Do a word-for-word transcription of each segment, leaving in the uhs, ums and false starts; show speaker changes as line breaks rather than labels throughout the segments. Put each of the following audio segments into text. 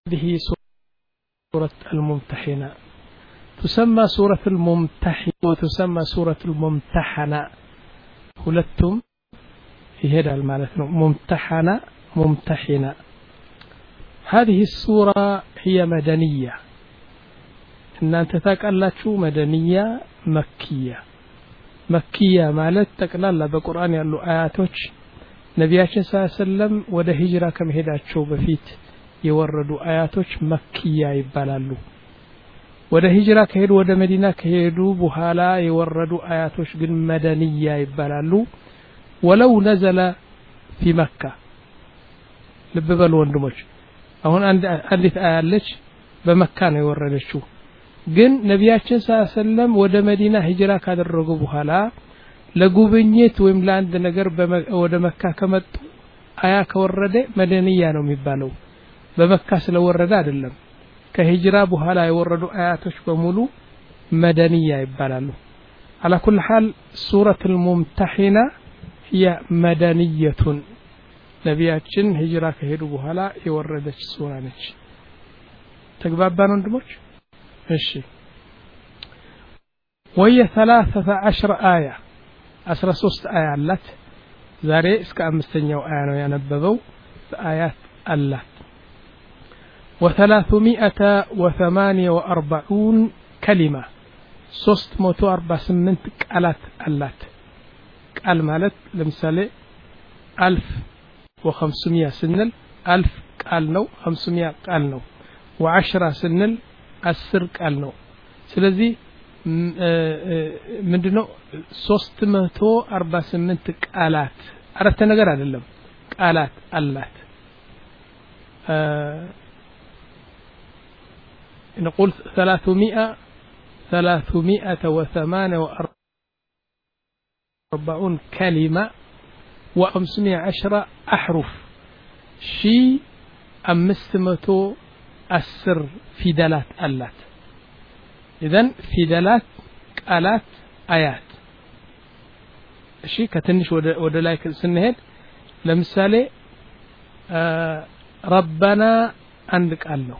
هذه سورة الممتحنة تسمى سورة الممتحنة وتسمى سورة الممتحنة ሁለቱም ይሄዳል ማለት ነው ممتحنة ممتحنة هذه السورة هي مدنية እናንተ ታውቃላችሁ مدنية مكية مكية ማለት ጠቅላላ በቁርአን ያሉ አያቶች ነብያችን ሰለላሁ ዐለይሂ ወሰለም ወደ ሂጅራ ከመሄዳቸው በፊት የወረዱ አያቶች መክያ ይባላሉ ወደ ሂጅራ ከሄዱ ወደ መዲና ከሄዱ በኋላ የወረዱ አያቶች ግን መደንያ ይባላሉ ወለው ነዘለ في مكة ልብበሉ ወንድሞች አሁን አንድ አንዲት አያለች በመካ ነው የወረደችው ግን ነብያችን ሰለላሁ ዐለይሂ ወሰለም ወደ መዲና ሂጅራ ካደረጉ በኋላ ለጉብኝት ወይም ለአንድ ነገር ወደ መካ ከመጡ አያ ከወረደ መደንያ ነው የሚባለው በመካ ስለወረደ አይደለም ከሂጅራ በኋላ የወረዱ አያቶች በሙሉ መደንያ ይባላሉ على كل حال سورة الممتحنة هي مدنية ነብያችን ሂጅራ ከሄዱ በኋላ የወረደች ሱራ ነች ተግባባን ወንድሞች እሺ وهي ثلاثة عشر آية አስራ ሶስት አያ አላት ዛሬ እስከ አምስተኛው አያ ነው ያነበበው በአያት አላት وثلاثمائة وثمانية وأربعون كلمة ሶስት መቶ አርባ ስምንት ቃላት አላት ቃል ማለት ለምሳሌ ألف وخمسمائة سنل ألف ቃል ነው خمسمائة ቃል ነው وعشرة سنل عشرة ቃል ነው ስለዚህ ምንድነው ሶስት መቶ አርባ ስምንት ቃላት አረፍተ ነገር አይደለም ቃላት አላት نقول ثلاثمائة ثلاثمائة وثمانية وأربعون كلمة وخمسمائة عشر أحرف شي أمستمتو أسر فدلات ألات إذن فدلات آلات آيات شي كتنش ودلايك سنهد لمثالي آه ربنا عندك قالوا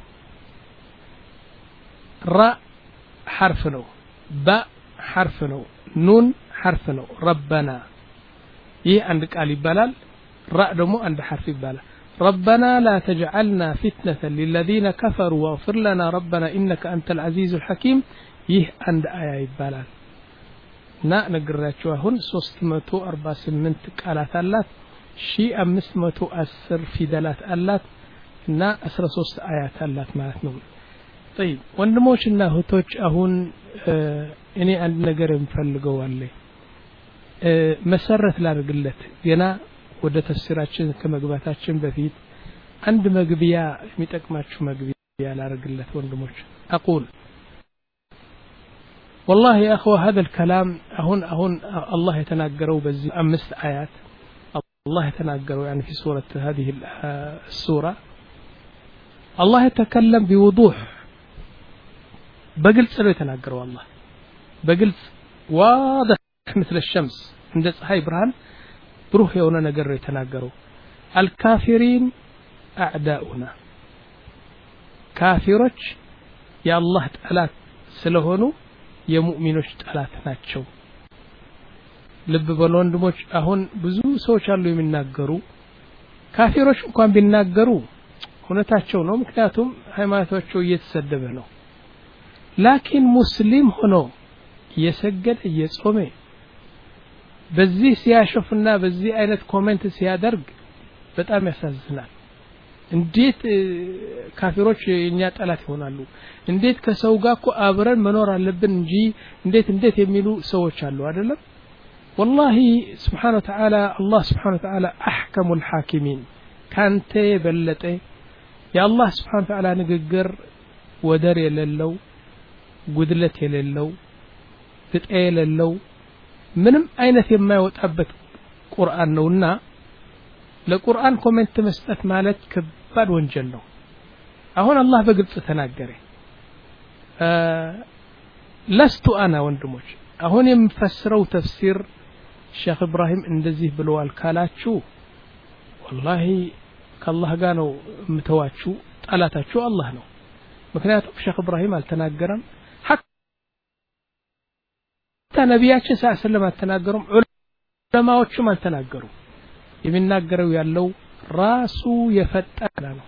راء حرف نو باء حرف نو نون حرف نو ربنا يه عندك قال يبالال راء دمو عند حرف يبالال ربنا لا تجعلنا فتنة للذين كفروا واغفر لنا ربنا إنك أنت العزيز الحكيم يه عند آية يبالال نا نقرأتشو هون سوستمتو أربع سمنت قالات اللات شي أمسمتو أسر في دلات اللات نا أسر سوست آيات اللات مالتنو طيب ወንድሞችና እህቶች አሁን እኔ አንድ ነገር እንፈልገው አለ መሰረት ላድርግለት ገና ወደ ተፍሲራችን ከመግባታችን በፊት አንድ መግቢያ የሚጠቅማችሁ መግቢያ ላድርግለት ወንድሞች اقول والله يا اخوه هذا الكلام هون هون الله يتناغروا بذي امس ايات الله يتناغروا يعني في سوره هذه السوره الله يتكلم بوضوح بقلت سلو يتناقر والله بقلت واضح مثل الشمس عند صحي برهان بروح يونا نقر يتناقروا الكافرين أعداؤنا كافرج يا الله تعالى سلهونو يا مؤمنوش تعالى ناتشو لب بلون دموش أهون بزو سوشالو يمناقروا كافرج وكان بيناقروا هنا تاتشو نو مكناتهم هايماتوشو يتسدبه لكن مسلم هنا يسجد يصوم በዚህ ሲያሾፍና በዚህ አይነት ኮሜንት ሲያደርግ በጣም ያሳዝናል እንዴት ካፊሮች የኛ ጠላት ይሆናሉ እንዴት ከሰው ጋር እኮ አብረን መኖር አለብን እንጂ እንዴት እንዴት የሚሉ ሰዎች አሉ አይደለም والله سبحانه وتعالى الله سبحانه وتعالى احكم الحاكمين ካንተ በለጠ يا الله سبحانه وتعالى ንግግር ወደር የሌለው ጉድለት የሌለው ፍጥ የሌለው ምንም አይነት የማይወጣበት ቁርአን ነውና ለቁርአን ኮሜንት መስጠት ማለት ከባድ ወንጀል ነው አሁን አላህ በግልጽ ተናገረ ለስቱ አና ወንድሞች አሁን የምፈስረው ተፍሲር ሼክ ኢብራሂም እንደዚህ ብለዋል ካላችሁ والله ከአላህ ጋር ነው ምተዋችሁ ጠላታችሁ አላህ ነው ምክንያቱም ሼክ ኢብራሂም አልተናገረም ሐታ ነቢያችን ሰለላሁ ዐለይሂ ወሰለም አልተናገሩም ዑለማዎቹም አልተናገሩም የሚናገረው ያለው ራሱ የፈጠረ ነው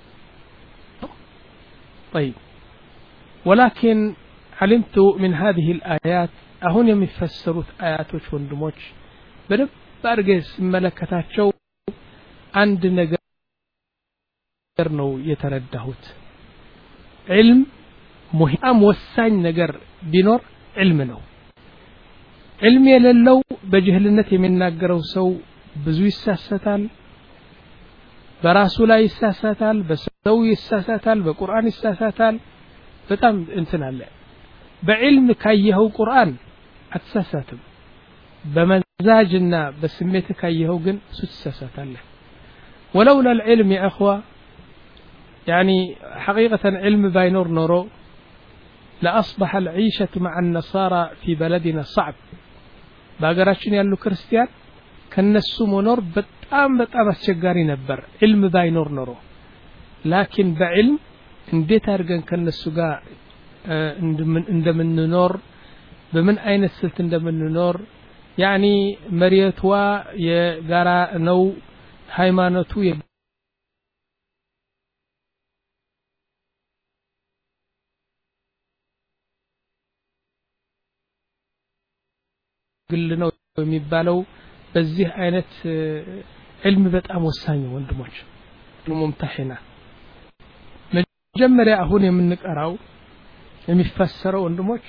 طيب ولكن علمت من هذه الآيات አሁን የሚፈሰሩት አያቶች ወንድሞች በደንብ አድርገህ ስመለከታቸው አንድ ነገር ነው የተረዳሁት علم مهم ወሳኝ ነገር ቢኖር علم ነው علم የሌለው በጅህልነት የሚናገረው ሰው ብዙ ይሳሳታል በራሱ ላይ ይሳሳታል በሰው ይሳሳታል በቁርአን ይሳሳታል በጣም እንትን አለ በዕልም ካየኸው ቁርአን አትሳሳትም በመዛጅና በስሜት ካየኸው ግን ስትሳሳታለህ ولولا العلم يا اخوه يعني حقيقه علم باينور نورو لاصبح العيشه مع النصارى في بلدنا صعب በአገራችን ያሉ ክርስቲያን ከነሱ መኖር በጣም በጣም አስቸጋሪ ነበር علم ባይኖር ኖሮ لكن بعلم እንዴት አድርገን ከነሱ ጋር እንደምንኖር በምን አይነት ስልት እንደምንኖር يعني መሪያቷ የጋራ ነው ሃይማኖቱ ግል ነው የሚባለው በዚህ አይነት علم በጣም ወሳኝ ወንድሞች ሙምተሂና መጀመሪያ አሁን የምንቀራው የሚፈሰረው ወንድሞች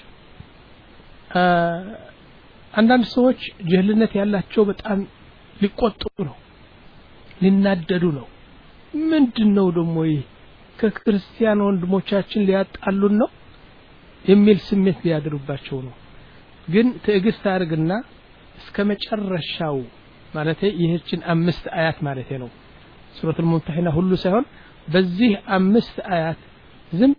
አንዳንድ ሰዎች ጅህልነት ያላቸው በጣም ሊቆጡ ነው ሊናደዱ ነው ምንድነው ደሞ ይሄ ከክርስቲያን ወንድሞቻችን ሊያጣሉን ነው የሚል ስሜት ሊያድሩባቸው ነው ግን ትዕግስት አድርግና እስከ መጨረሻው ማለት ይህችን አምስት አያት ማለት ነው ሱረቱል ሙምተሂና ሁሉ ሳይሆን በዚህ አምስት አያት ዝም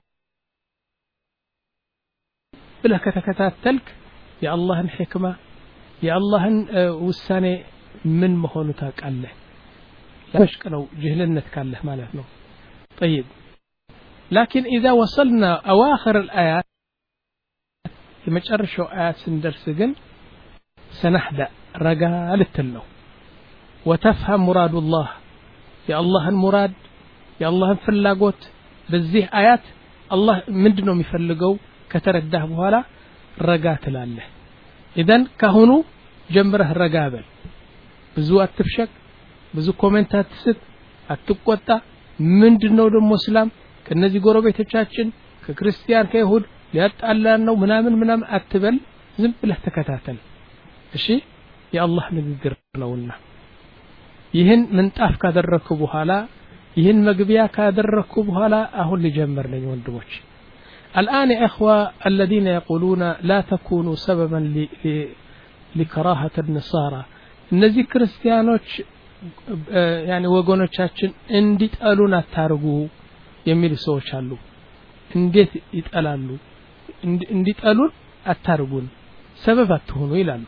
ብለህ ከተከታተልክ የአላህን ሕክማ የአላህን ውሳኔ ምን መሆኑ ታውቃለህ ለሽቀለው ጅህልነት ካለህ ማለት ነው طيب لكن اذا وصلنا اواخر الايات የመጨረሻው አያት ስንደርስ ግን سنحدأ رجاء للتلو وتفهم مراد الله يا الله المراد يا الله فلاغوت بزيه آيات الله مندنو ميفلغو كترداه بኋላ رجاء تلاله اذن كهونو جمره رجاء بل ብዙ አትፍሸቅ ብዙ ኮሜንት አትስጥ አትቆጣ ምንድነው ደሞ እስላም ከነዚህ ጎረቤቶቻችን ከክርስቲያን ከይሁድ ሊያጣላን ነው ምናምን ምናምን አትበል ዝም ብለህ ተከታተል እሺ የአላህ ንግግር ነውና ይህን ምንጣፍ ካደረኩ በኋላ ይህን መግቢያ ካደረኩ በኋላ አሁን ልጀምር ነኝ ወንድሞች الآن يا إخوة الذين يقولون لا تكونوا سببا لكراهة النصارى እነዚህ ክርስቲያኖች يعني ወገኖቻችን እንዲጠሉን አታርጉ የሚሉ ሰዎች አሉ እንዴት ይጠላሉ እንዲጠሉን አታርጉን ሰበብ አትሆኑ ይላሉ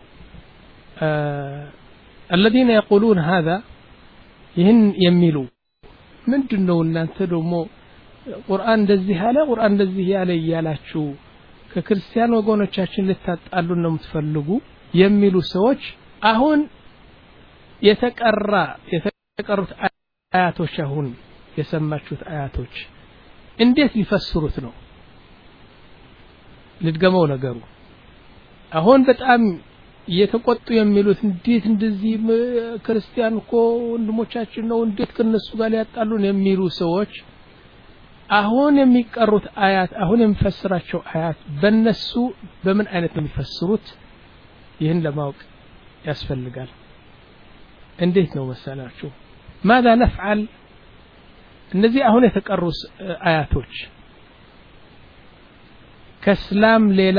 الذين يقولون هذا ይህን የሚሉ ምንድነው እናንተ ደግሞ ቁርአን እንደዚህ ያለ ቁርአን እንደዚህ ያለ ያላችሁ ከክርስቲያን ወገኖቻችን ልታጣሉን ነው የምትፈልጉ የሚሉ ሰዎች አሁን የተቀራ የተቀሩት አያቶች አሁን የሰማችሁት አያቶች እንዴት ሊፈስሩት ነው ልድገመው ነገሩ አሁን በጣም የተቆጡ የሚሉት እንዴት እንደዚህ ክርስቲያን እኮ ወንድሞቻችን ነው እንዴት ከነሱ ጋር ሊያጣሉን የሚሉ ሰዎች አሁን የሚቀሩት አያት አሁን የሚፈስራቸው አያት በነሱ በምን አይነት ነው የሚፈስሩት ይህን ለማወቅ ያስፈልጋል እንዴት ነው መሰላችሁ ماذا نفعل እነዚህ አሁን የተቀሩት አያቶች ከእስላም ሌላ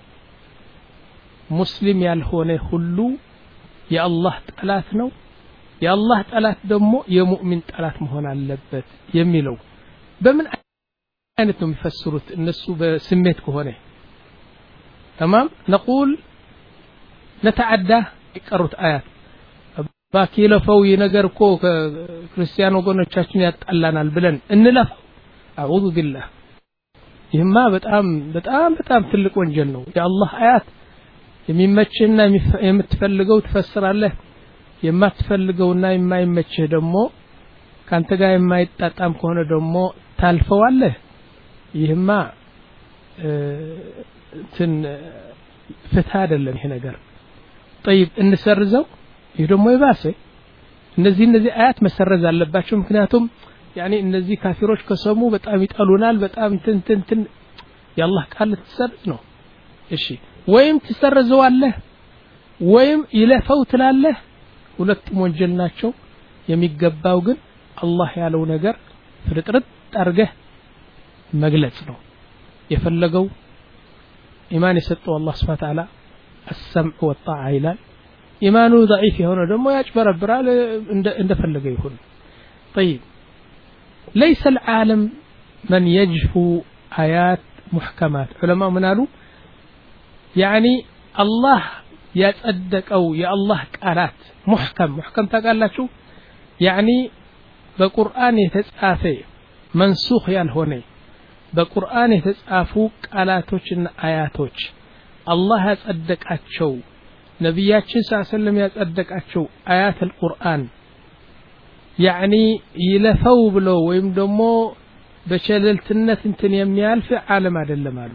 ሙስሊም ያልሆነ ሁሉ የአላህ ጠላት ነው የአላህ ጠላት ደግሞ የሙእሚን ጠላት መሆን አለበት የሚለው በምን አይነት ነው የሚፈስሩት እነሱ በስሜት ከሆነ تمام نقول نتعدى يقرؤت آيات ባኪለፈው ይነገር እኮ ክርስቲያን ወገኖቻችን ያጣላናል ብለን እንለፍ አዑዙ ቢላህ ይህማ በጣም በጣም በጣም ትልቅ ወንጀል ነው የአላህ አያት የሚመችና የምትፈልገው ትፈስራለህ የማትፈልገውና የማይመችህ ደግሞ ካንተ ጋር የማይጣጣም ከሆነ ደግሞ ታልፈዋለህ ይህማ እንትን ፍትህ አይደለም ይሄ ነገር طيب እንሰርዘው ይሄ ደግሞ ይባሰ እነዚህ እነዚህ አያት መሰረዝ አለባቸው ምክንያቱም يعني እነዚህ ካፊሮች ከሰሙ በጣም ይጠሉናል በጣም እንትን ያላህ ቃል ተሰርዝ ነው እሺ ወይም ተሰርዘዋለህ ወይም ይለፈው ትላለህ ሁለቱም ወንጀል ናቸው የሚገባው ግን አላህ ያለው ነገር ፍርጥርጥ አርገህ መግለጽ ነው የፈለገው ኢማን የሰጠው አላህ Subhanahu Wa Ta'ala السمع والطاعة ይላል ኢማኑ ضعيف የሆነ ደግሞ ያጭበረብራል እንደፈለገ ይሁን طيب ليس العالم من يجفو آيات محكمات علماء منالو يعني الله يتصدق أو يا الله قالات محكم محكم تقالاتشو يعني بقرآن يتጻፈ منسوخ ያልሆነ በቁርአን የተጻፉ ቃላቶችና አያቶች አላህ ያጸደቃቸው ነብያችን ሰለላሁ ዐለይሂ ወሰለም ያጸደቃቸው አያት القرآن يعني ይለፈው ብሎ ወይም ደግሞ በቸለልትነት እንትን የሚያልፍ ዓለም አይደለም አሉ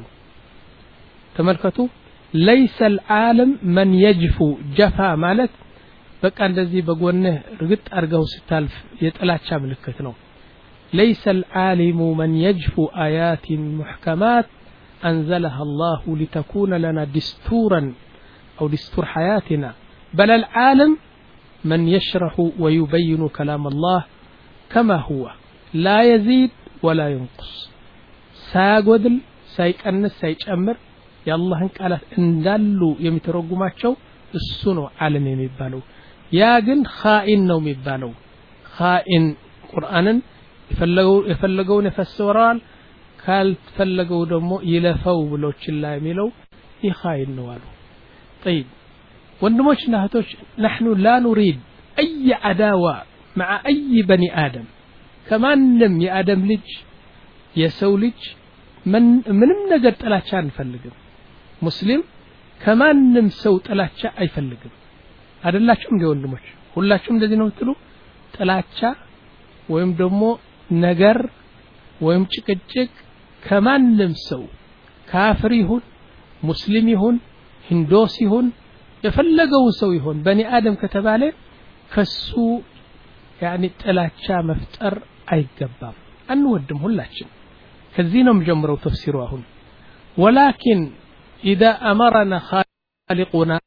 ተመልከቱ ليس العالم من يجفو جفا ማለት በቃ እንደዚህ በጎንህ ርግጥ አርገው ስታልፍ የጥላቻ ምልክት ነው ليس العالم من يجفو آيات محكمات أنزلها الله لتكون لنا دستورا أو دستور حياتنا بل العالم من يشرح ويبين كلام الله كما هو لا يزيد ولا ينقص ساغودل سايقنس سايጨምር የአላህን ቃላት እንዳሉ የሚተረጉማቸው እሱ ነው ዓለም የሚባለው ያ ግን ኻኢን ነው የሚባለው ኻኢን ቁርአንን የፈለገው የፈለገውን ይፈስራል ካልፈለገው ደግሞ ይለፈው ብሎ ችላ የሚለው ይኻኢን ነው አሉ طيب ወንድሞችና እህቶች نحن لا نريد اي عداوه مع اي بني ادم ከማንም የአደም ልጅ የሰው ልጅ ምን ምንም ነገር ጥላቻ አንፈልግም ሙስሊም ከማንም ሰው ጥላቻ አይፈልግም አይደላችሁም እንደ ወንድሞች ሁላችሁም እንደዚህ ነው ትሉ ጥላቻ ወይም ደግሞ ነገር ወይም ጭቅጭቅ ከማንም ሰው ካፍር ይሁን ሙስሊም ይሁን ሂንዶስ ይሁን የፈለገው ሰው ይሁን በኒ አደም ከተባለ ከሱ يعني ጥላቻ መፍጠር አይገባም አንወድም ሁላችን ከዚህ ነው መጀመሪያው ተፍሲሩ አሁን ولكن اذا امرنا خالقنا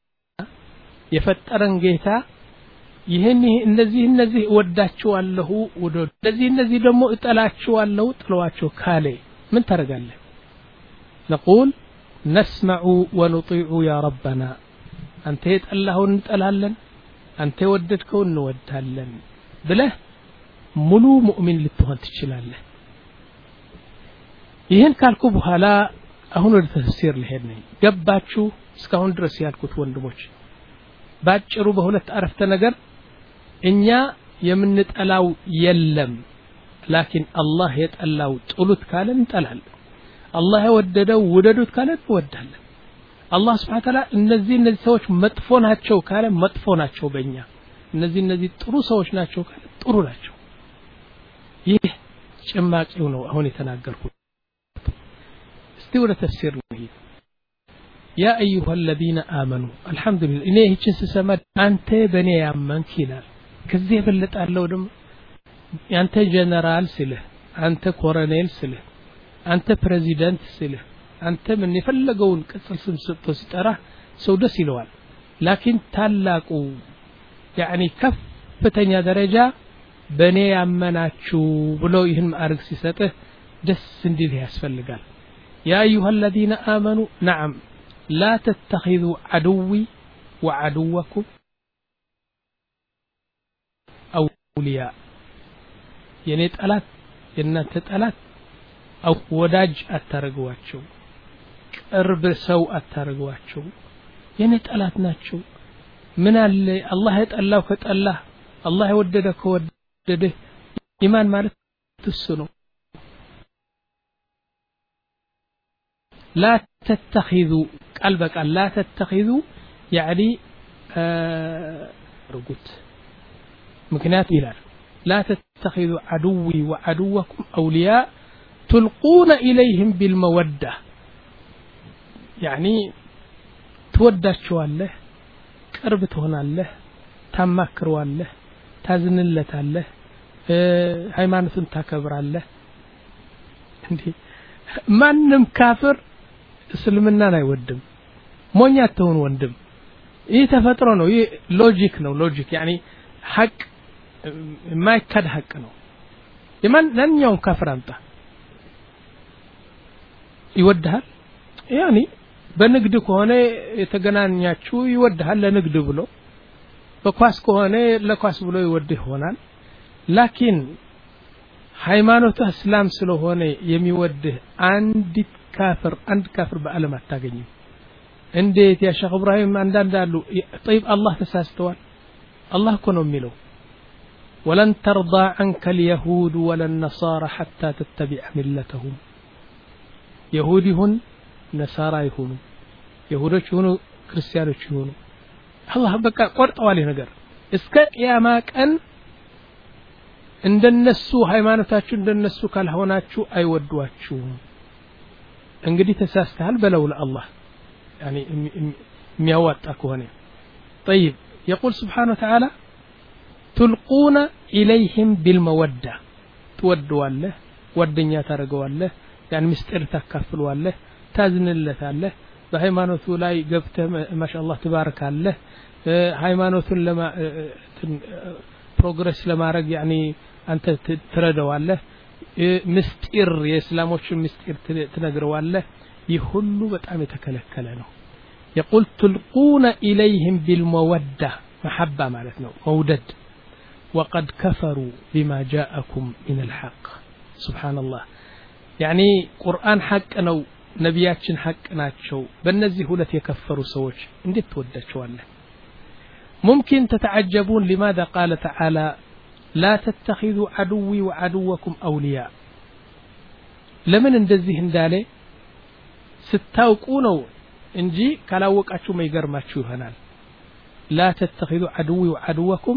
የፈጠረን ጌታ ይሄን እነዚህ እነዚህ ወዳቸዋለሁ ወዶ እነዚህ እነዚህ ደግሞ እጠላቸዋለሁ ጥሏቸው ካለ ምን ታረጋለህ نقول نسمع ونطيع يا ربنا አንተ የጠላኸውን እንጠላለን አንተ የወደድከውን እንወዳለን ብለህ ሙሉ ሙእሚን ልትሆን ትችላለህ ይሄን ካልኩ በኋላ አሁን ወደ ተፍሲር ልሄድ ነኝ ገባችሁ እስካሁን ድረስ ያልኩት ወንድሞች ባጭሩ በሁለት አረፍተ ነገር እኛ የምንጠላው የለም ላኪን አላህ የጠላው ጥሉት ካለ እንጠላለን አላህ የወደደው ወደዱት ካለ እንወዳለን አላህ Subhanahu Wa Ta'ala እነዚህ እነዚህ ሰዎች መጥፎ ናቸው ካለ መጥፎ ናቸው በእኛ እነዚህ እነዚህ ጥሩ ሰዎች ናቸው ካለ ጥሩ ናቸው ይህ ጭማቂው ነው አሁን የተናገርኩት እስቲ ወደ ተፍሲር ነው يا أيها الذين آمنوا الحمد لله إني هيك سسمع أنت بني يامنك ይላል ከዚህ የበለጠ አለው ደግሞ አንተ ጀነራል ስልህ አንተ ኮሎኔል ስልህ አንተ ፕሬዚዳንት ስልህ አንተ ምን የፈለገውን ቅጽል ስም ሰጥቶ ሲጠራ ሰው ደስ ይለዋል ላኪን ታላቁ يعني ከፍተኛ ደረጃ በኔ ያመናችሁ ብሎ ይህን ማዕረግ ሲሰጥህ ደስ እንዲል ያስፈልጋል يا أيها الذين آمنوا نعم لا تتخذوا عدوي وعدوكم أولياء يعني طلات የናንተ ጠላት أو ወዳጅ አታርጓቸው ቅርብ ሰው አታርጓቸው የኔ ጠላት ናቸው ምን አለ አላህ የጠላው ከጠላህ አላህ የወደደ ከወደደ ኢማን ማለት እሱ ነው لا تتخذوا قلبك لا تتخذوا يعني رغوت ምክንያት ይላል لا تتخذوا عدوي وعدوكم أولياء تلقون إليهم بالمودة يعني ትወዳቸዋለህ ቅርብ ትሆናለህ ታማክረዋለህ ታዝንለታለህ ሃይማኖትን ታከብራለህ እንዴ ማንንም ካፍር እስልምናን አይወድም ሞኛ ተሆን ወንድም ይህ ተፈጥሮ ነው ይህ ሎጂክ ነው ሎጂክ يعني ሐቅ የማይካድ ሐቅ ነው የማንኛውም ካፍር አምጣ ይወድሃል يعني በንግድ ከሆነ የተገናኛችሁ ይወድሃል ለንግድ ብሎ በኳስ ከሆነ ለኳስ ብሎ ይወድህ ይሆናል ላኪን ሃይማኖቱ እስላም ስለሆነ የሚወድህ አንድ ካፍር አንድ ካፍር በአለም አታገኝም እንዴት ያ ሼኽ ኢብራሂም አንዳንዳሉ طيب الله ተሳስተዋል አላህ እኮ ነው የሚለው ولن ترضى عنك اليهود ولا النصارى حتى تتبع ملتهم يهوديون نصارى يهونوا يهودوች ይሁኑ ክርስቲያኖች ይሁኑ አላህ በቃ ቆርጠዋል ነገር እስከ ቂያማ ቀን እንደነሱ ሃይማኖታችሁ እንደነሱ ካልሆናችሁ አይወዷችሁም እንግዲህ ተሳስተሃል በለው ለአላህ يعني የሚያዋጣ ከሆነ طيب يقول سبحانه وتعالى تلقون إليهم بالمودة تودواله ودنيا ታረገዋለህ يعني ምስጢር ታካፍለዋለህ ታዝንለታለህ በሃይማኖቱ ላይ ገብተህ ማሻአላህ ተባረካለህ ሃይማኖቱን ለማ ፕሮግሬስ ለማድረግ يعني አንተ ትረዳዋለህ ምስጢር የእስላሞችን ምስጢር ትነግረዋለህ ይህ ሁሉ በጣም የተከለከለ ነው يقول تلقون إليهم بالمودة محبة معناتنا مودد وقد كفروا بما جاءكم من الحق سبحان الله يعني قرآن حق ነው ነቢያችን حق ናቸው በእነዚህ ሁለት የከፈሩ ሰዎች እንዴት ተወዳቸዋለህ ممكن تتعجبون لماذا قال تعالى لا تتخذوا عدوي وعدوكم أولياء لمن እንደዚህ እንዳለ ስታውቁ ነው እንጂ ካላወቃችሁ ማይገርማችሁ ይሆናል لا تتخذوا عدوي وعدوكم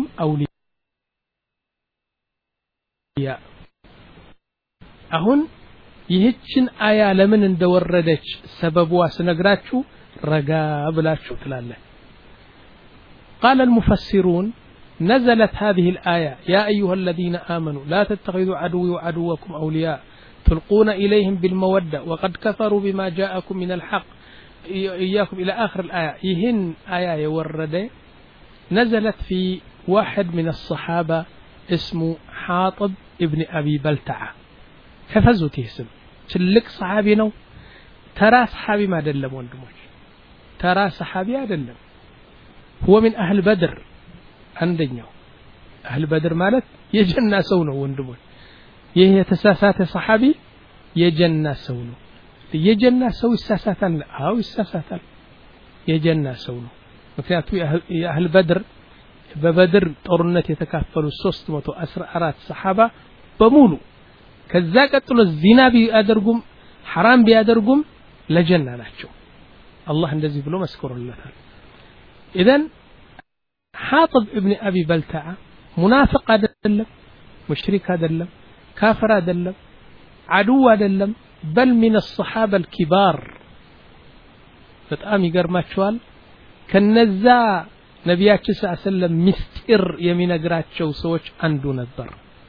أولياء አሁን ይህችን አያ ለምን እንደወረደች ሰበቧ ስነግራችሁ ረጋ ብላችሁ ትላለህ قال المفسرون نزلت هذه الآية يا أيها الذين آمنوا لا تتخذوا عدوي وعدوكم أولياء تلقون إليهم بالمودة وقد كفروا بما جاءكم من الحق إياكم إلى آخر الآية يهن آية يورده نزلت في واحد من الصحابة اسمه حاطب ابن أبي بلتعة حفظوا تهسم تلك صحابي نو ترى صحابي ما دلم وندموش ترى صحابي أدلم هو من أهل بدر عندنا أهل بدر مالت يجنى سونه وندموش ይሄ የተሳሳተ صحابي የጀና ሰው ነው የጀና ሰው ይሳሳታል አው ይሳሳታል የጀና ሰው ነው ምክንያቱም የአህል በድር በበድር ጦርነት የተካፈሉ ሶስት መቶ አስራ አራት صحابة በሙሉ ከዛ ቀጥሎ ዚና ቢያደርጉም حرام ቢያደርጉም ለጀና ናቸው አላህ እንደዚህ ብሎ መስከረለታል اذا حاطب ابن ابي بلتعة منافق አይደለም ሙሽሪክ አይደለም كافر አይደለም عدو አይደለም بل من الصحابة الكبار በጣም ይገርማቸዋል ከነዛ ነብያችን ሰለላሁ ዐለይሂ ወሰለም ምስጢር የሚነግራቸው ሰዎች አንዱ ነበር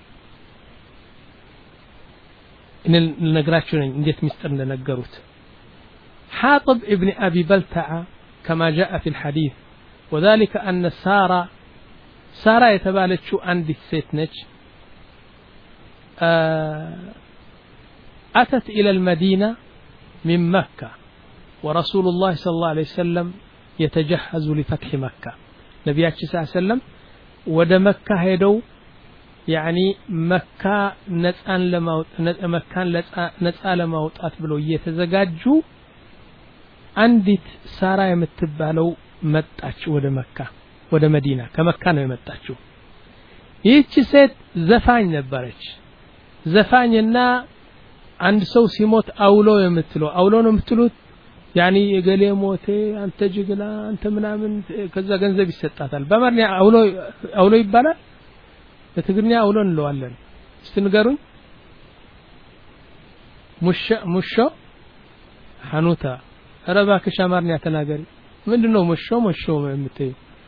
እነ ነግራቸው ነኝ እንዴት ምስጢር እንደነገሩት حاطب ابن ابي بلتعة كما جاء في الحديث وذلك ان سارة سارة የተባለችው አንዲት ሴት ነች أتت إلى المدينة من مكة ورسول الله صلى الله عليه وسلم يتجهز لفتح مكة نبياتي صلى الله عليه وسلم ود مكة هيدو يعني مكة نتأن لموت مكان نتأن لموت أتبلو يتزجاجو عندت سارة يمتبالو متأش ود مكة ወደ መዲና ከመካ ነው የመጣችው ይህች ሴት ዘፋኝ ነበረች ዘፋኝና አንድ ሰው ሲሞት አውሎ የምትለው አውሎ ነው የምትሉት ያኒ የገሌ ሞቴ አንተ ጅግና አንተ ምናምን ከዛ ገንዘብ ይሰጣታል በማርኛ አውሎ አውሎ ይባላል በትግርኛ አውሎ እንለዋለን እስቲ ንገሩኝ ሙሽ ሙሾ ሐኑታ አረባክሽ አማርኛ ተናገሪ ምንድነው ሙሾ ሙሾ የምትዩ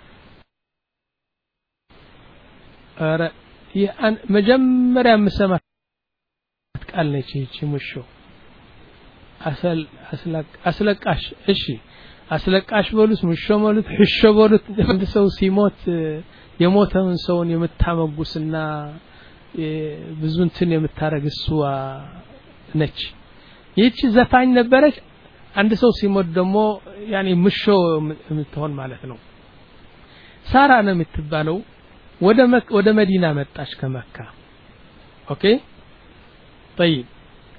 አረ ያን መጀመሪያ መስማት ቃል ነች እቺ ሙሾ አሰል አስለቅ አስለቃሽ እሺ አስለቃሽ በሉት ሙሾ በሉት ህሾ በሉት አንድ ሰው ሲሞት የሞተውን ሰውን የምታመጉስና ብዙ እንትን የምታረግሷ ነች ይህች ዘፋኝ ነበረች አንድ ሰው ሲሞት ደግሞ ያኒ ሙሾ የምትሆን ማለት ነው ሳራ ነው የምትባለው ወደ መክ ወደ መዲና መጣች ከመካ ኦኬ طيب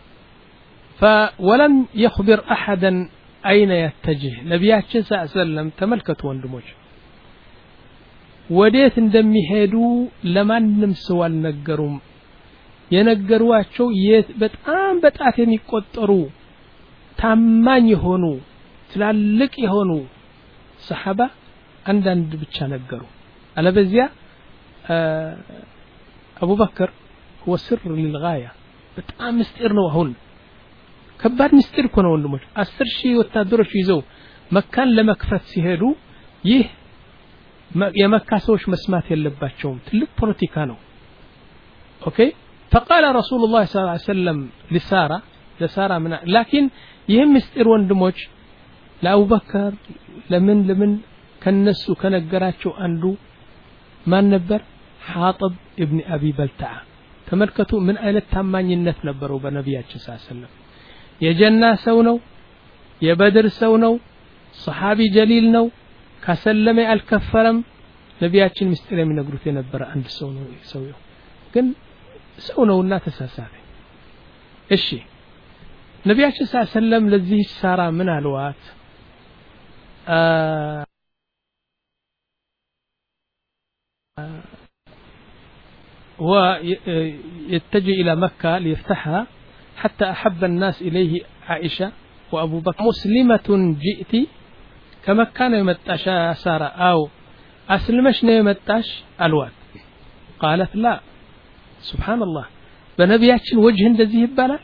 فولم يخبر احدا اين يتجه ነብያችን ሰለላሁ ዐለይሂ ወሰለም ተመልከቱ ወንድሞች ወዴት እንደሚሄዱ ለማንም ሰው አልነገሩም የነገሯቸው በጣም በጣት የሚቆጠሩ ታማኝ የሆኑ ትላልቅ የሆኑ ሰሃባ አንዳንድ ብቻ ነገሩ አለበዚያ አቡ በክር ወስር للغايه በጣም ምስጢር ነው አሁን ከባድ ምስጢር እኮ ነው ወንድሞች አስር ሺህ ወታደሮች ይዘው መካን ለመክፈት ሲሄዱ ይህ የመካ ሰዎች መስማት የለባቸውም ትልቅ ፖለቲካ ነው ኦኬ فقال رسول الله صلى الله عليه وسلم لسارة لسارة من لكن ይህም ምስጢር ወንድሞች ለአቡበከር ለምን ለምን ከነሱ ከነገራቸው አንዱ ማን ነበር ሐጥብ ኢብኑ አቢ በልተዓ ተመልከቱ ምን አይነት ታማኝነት ነበረው በነብያችን ሰለላሁ ዐለይሂ ወሰለም የጀና ሰው ነው የበድር ሰው ነው ሱሐቢ ጀሊል ነው ከሰለመ አልከፈረም ነብያችን ምስጢር የሚነግሩት የነበረ አንድ ሰው ነው ሰውየው ግን ሰው ነውና ተሳሳተ እሺ ነብያችን ሰለላሁ ዐለይሂ ወሰለም ለዚህ ሳራ ምን አልዋት ويتجه إلى مكة ليفتحها حتى أحب الناس إليه عائشة وأبو بكر مسلمة جئت كما كان يمتاش سارة أو أسلمشنا يمتاش الواد قالت لا سبحان الله بنبياتشن وجه እንደዚህ ይባላል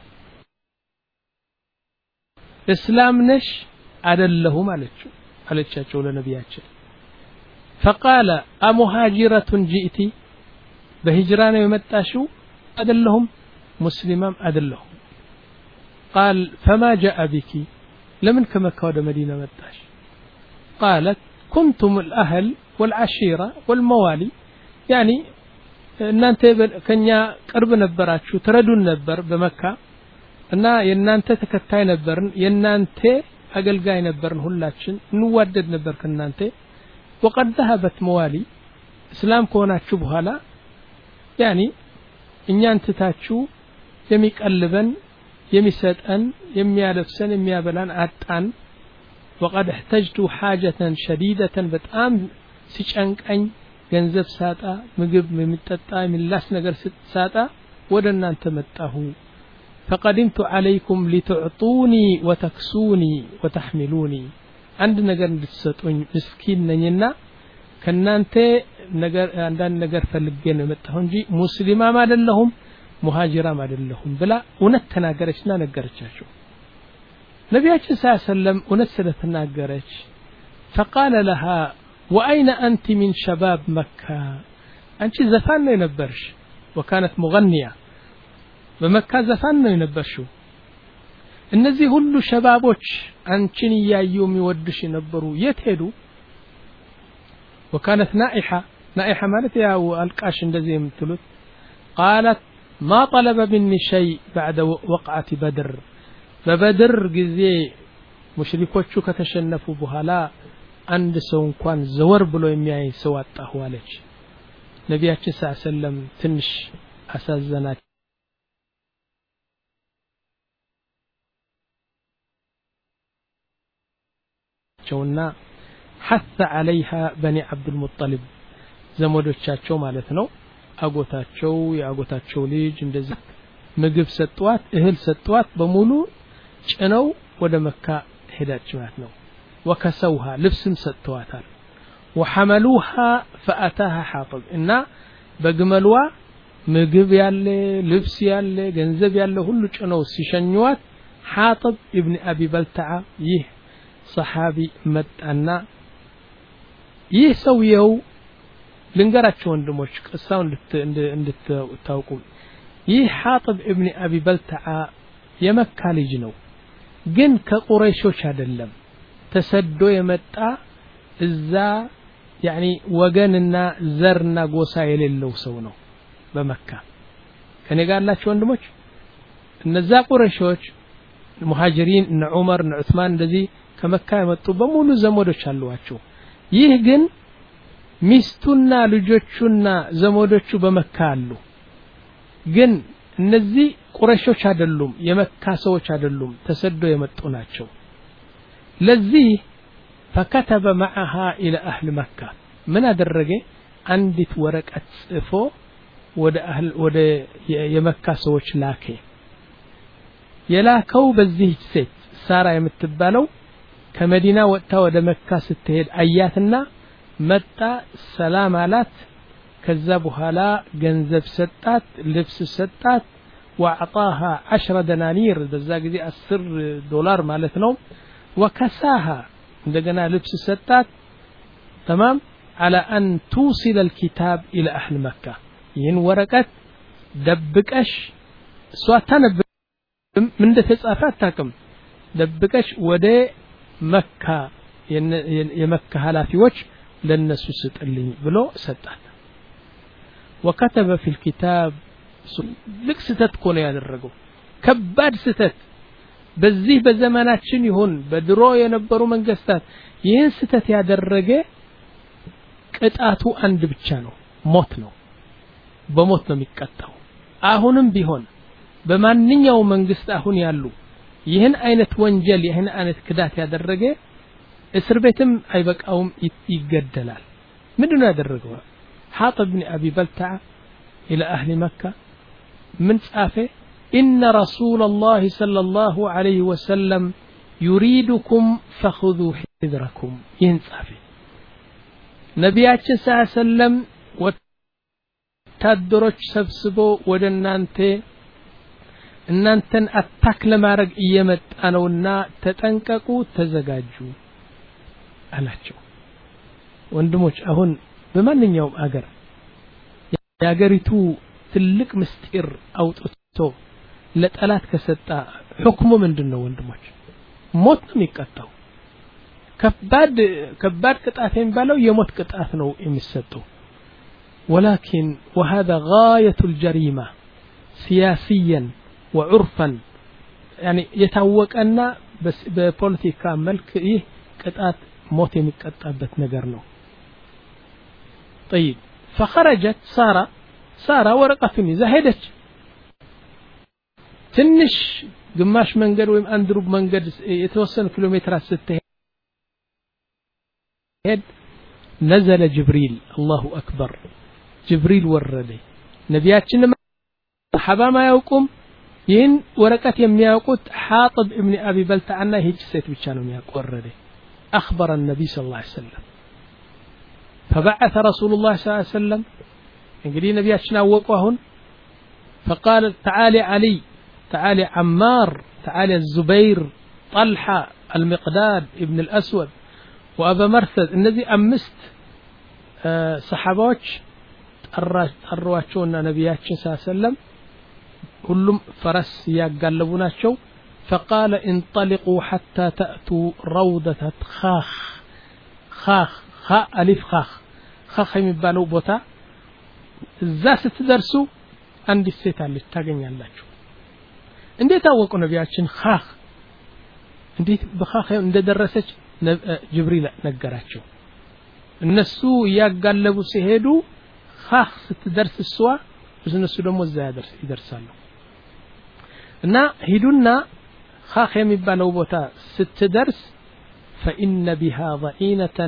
እስላም ነሽ አይደለሁም አለችው አለቻቸው ለነብያችን فقال أمهاجرة جئتي بهجران يمتاشو أدلهم مسلما أدلهم قال فما جاء بك لمن كما كود مدينة متاش قالت كنتم الأهل والعشيرة والموالي يعني እናንተ ከኛ ቅርብ ነበራችሁ ትረዱን ነበር በመካ እና የናንተ ተከታይ ነበርን የናንተ አገልጋይ ነበርን ሁላችን እንዋደድ ነበር ከናንተ وقد ذهبت موالي اسلام ከሆናችሁ በኋላ يعني እኛን ትታችሁ የሚቀልበን የሚሰጠን የሚያለብሰን የሚያበላን አጣን وقد احتجت حاجة شديدة በጣም ሲጨንቀኝ ገንዘብ ሳጣ ምግብ የሚጠጣ የሚላስ ነገር ሳጣ ወደ እናንተ መጣሁ فقدمت عليكم لتعطوني وتكسوني وتحملوني አንድ ነገር እንድትሰጡኝ ምስኪን ነኝና ከናንተ ነገር አንዳንድ ነገር ፈልጌ ነው የመጣሁ እንጂ ሙስሊማም አይደለሁም ሙሃጅራም አይደለሁም ብላ እውነት ተናገረችና ነገረቻቸው ነብያችን ሰለላሁ ዐለይሂ ወሰለም እውነት ስለተናገረች فقال لها واين انت من شباب مكه አንቺ ዘፋን ነው የነበርሽ وكانت مغنيه በመካ ዘፋን ነው የነበርሽው እነዚህ ሁሉ ሸባቦች አንቺን ያዩ የሚወድሽ የነበሩ የት ሄዱ وكانت نائحه نائحه ማለት ያው አልቃሽ እንደዚህ የምትሉት قالت ما طلب مني شيء بعد وقعه بدر በበድር ጊዜ ሙሽሪኮቹ ከተሸነፉ በኋላ አንድ ሰው እንኳን ዘወር ብሎ የሚያይ ሰው አጣሁ አለች ነብያችን ሰለላሁ ዐለይሂ ወሰለም ትንሽ አሳዘናቸው ቸውና حث عليها بني عبد المطلب ዘመዶቻቸው ማለት ነው አጎታቸው ያጎታቸው ልጅ እንደዚህ ምግብ ሰጥቷት እህል ሰጥቷት በሙሉ ጭነው ወደ መካ ሄዳች ማለት ነው وكسوها ልብስም ሰጥቷታል وحملوها فأتاها حاطب እና በግመልዋ ምግብ ያለ ልብስ ያለ ገንዘብ ያለ ሁሉ ጭነው ሲሸኙዋት حاطب ابن ابي بلتعه ይህ ሰሃቢ መጣና ይህ ሰውየው ልንገራችሁ ወንድሞች ቅሳው እንድትታውቁ ይህ حاطب ابن ابي بلتعه የመካ ልጅ ነው ግን ከቁረይሾች አይደለም ተሰዶ የመጣ እዛ يعني ወገንና ዘርና ጎሳ የሌለው ሰው ነው በመካ ከኔ ጋር ያላችሁ ወንድሞች እነዛ ቁረይሾች ሙሃጅሪን እነ ዑመር እነ ዑስማን እንደዚህ ከመካ የመጡ በሙሉ ዘመዶች አሏቸው ይህ ግን ሚስቱና ልጆቹና ዘመዶቹ በመካ አሉ ግን እነዚህ ቁረይሾች አይደሉም የመካ ሰዎች አይደሉም ተሰዶ የመጡ ናቸው ለዚህ فكتب معها الى اهل مكه من ادرجه አንዲት ወረቀት ጽፎ ወደ አህል ወደ የመካ ሰዎች ላከ የላከው በዚህ ሴት ሳራ የምትባለው ከመዲና ወጣ ወደ መካ ስትሄድ አያትና መጣ ሰላም አላት ከዛ በኋላ ገንዘብ ሰጣት ልብስ ሰጣት واعطاها عشرة دنانير በዛ ጊዜ አስር ዶላር ማለት ነው وكساها እንደገና ልብስ ሰጣት تمام على ان توصل الكتاب الى اهل مكه ይህን ወረቀት ደብቀሽ ሷታነብ ምን እንደተጻፈ አታውቅም ደብቀሽ ወደ መካ የመካ ኃላፊዎች ለነሱ ስጥልኝ ብሎ ሰጣት وكتب في الكتاب ልክ ስተት ኮነ ያደረገው ከባድ ስተት በዚህ በዘመናችን ይሁን በድሮ የነበሩ መንግስታት ይህን ስተት ያደረገ ቅጣቱ አንድ ብቻ ነው ሞት ነው በሞት ነው የሚቀጣው አሁንም ቢሆን በማንኛው መንግስት አሁን ያሉ ይህን አይነት ወንጀል ይህን አይነት ክዳት ያደረገ እስር ቤትም አይበቃውም ይገደላል ምንድነው ያደረገው حاطب بن ابي بلتعه الى اهل مكه من صافه ان رسول الله صلى الله عليه وسلم يريدكم فخذوا حذركم ينصافه ነቢያችን ሰለላሁ ዐለይሂ ወሰለም ወታደሮች ሰብስቦ ወደ እናንተ እናንተን አታክ ለማድረግ እየመጣ ነውና ተጠንቀቁ ተዘጋጁ አላቸው ወንድሞች አሁን በማንኛውም አገር ያገሪቱ ትልቅ ምስጢር አውጥቶ ለጠላት ከሰጣ ሁክሙ ምንድነው ወንድሞች ሞት ነው የሚቀጣው ከባድ ከባድ ቅጣት የሚባለው የሞት ቅጣት ነው የሚሰጠው ولكن وهذا غاية الجريمة سياسيا وعرفا يعني يتوقعنا بس ببوليتيكا ملك ايه قطعت موت የሚቀጣበት ነገር ነው طيب فخرجت سارة سارة ورقة ይዛ ሄደች ትንሽ ግማሽ መንገድ ወይም አንድ ሩብ መንገድ የተወሰነ ኪሎ ሜትር ስትሄድ نزل جبريل الله أكبر جبريل ورده نبياتنا صحابة ما يوقم ين ورقات يمياقوت حاطب ابن أبي بلتعنا هيج سيت بيشانو مياق ورده أخبر النبي صلى الله عليه وسلم فبعث رسول الله صلى الله عليه وسلم انقلي نبياتنا وقوهن فقال تعالي علي تعالي عمار تعالي الزبير طلحة المقداد ابن الأسود وأبا مرثد الذي أمست أه صحابوش أرواچونا نبياتنا صلى الله عليه وسلم كلهم فرس يقلبوناتشو فقال انطلقوا حتى تأتوا روضة خاخ خاخ خاء ألف خاخ خاخ يمبالو بوتا إذا ستدرسوا عندي السيطة اللي تاقين ياللاچو اندي تاوقوا نبياتنا خاخ اندي بخاخ اندي درسج جبريل ነገራቸው እነሱ ያጋለቡ ሲሄዱ ኻህ ስትደርስ እሷ እነሱ ደግሞ እዛ ያደርስ ይደርሳሉ እና ሂዱና ኻህ የሚባለው ቦታ ስትደርስ فإن بها ضعينة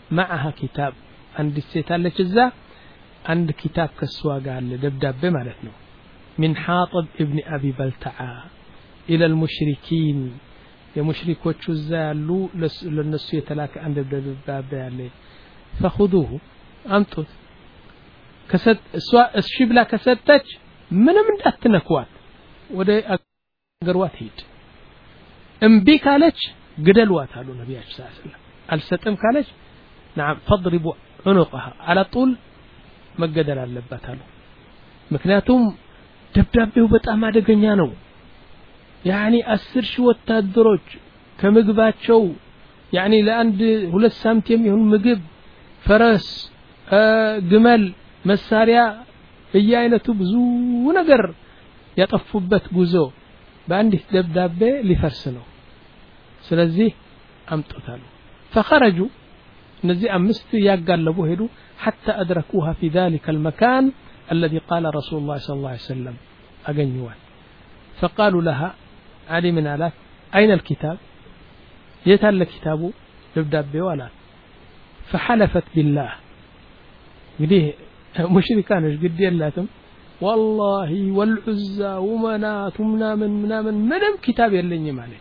معها كتاب عند السيتالة الزا عند كتاب كسوا قال دبدب مالتنا من حاطب ابن أبي بلتعة إلى المشركين يا مشركو تشزالو للناس يتلاك عند دبدب عليه فخذوه أنتم كسد سواء الشبلة كسدتك من من أتنكوات وده أقروات هيد امبي كالج قدلوات هالو نبي صلى الله عليه وسلم الستم كالج نعم فاضربوا عنقها على طول ما قدر اللبات هالو مكنياتهم دبدابيو በጣም አደገኛ ነው يعني አስር ሺህ ወታደሮች ከምግባቸው يعني ለአንድ ሁለት ሳንቲም ይሁን ምግብ ፈረስ ግመል መሳሪያ በየአይነቱ ብዙ ነገር ያጠፉበት ጉዞ በአንድ ደብዳቤ ሊፈርስ ነው ስለዚህ አምጡታሉ فخرجوا እነዚህ አምስት ያጋለቡ ሄዱ حتى أدركوها في ذلك المكان الذي قال رسول الله صلى الله عليه وسلم أجنوان فقالوا لها علي من آلاف أين الكتاب يتل كتابه دبداب ولا فحلفت بالله قديه مشركان قد يلاتم والله والعزى ومنات ومنامن منامن منم كتاب يلني معلش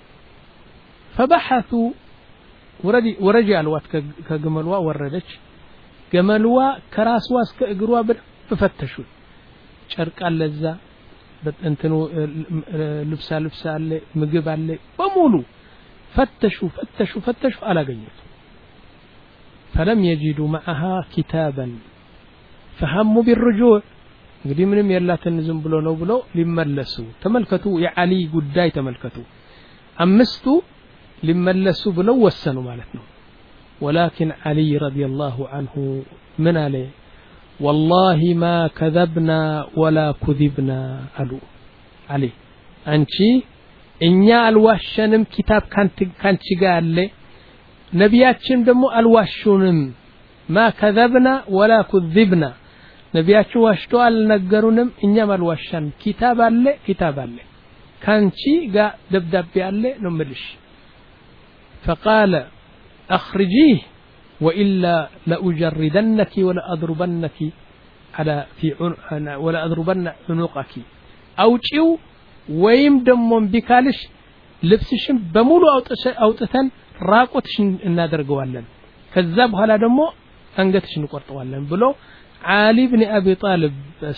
فبحثوا ورجي ورجع الوقت كجملوا وردش جملوا كراسوا كأجروا بفتشوا شرق اللذة بتنتنو لبسا لبسا اللي مجيب اللي بمولو فتشوا فتشوا فتشوا على جنيه فلم يجدوا معها كتابا فهموا بالرجوع قدي منهم يلا تنزم بلو نو بلو لملسوا تملكتوا يا علي قداي تملكتوا أمستوا لملسوا بلو وسنوا مالتنا ولكن علي رضي الله عنه من عليه والله ما كذبنا ولا كذبنا قالوا علي أنتي إنيا الواشنم كتاب كانت كانت قال لي نبياتشن دمو الواشونم ما كذبنا ولا كذبنا نبياتشو واشتو النجرونم إنيا الواشن كتاب الله كتاب الله كانتي قا دبدب الله نملش فقال أخرجيه وإلا لأجردنك ولا أضربنك على في عن ولا أضربن عنقك أو تشيو ويم دمون بكالش لبسشم بمولو أوتثن راقوتشن እናደርገዋለን ከዛ በኋላ ደግሞ አንገትሽን ቆርጠዋለን ብሎ علي بن أبي طالب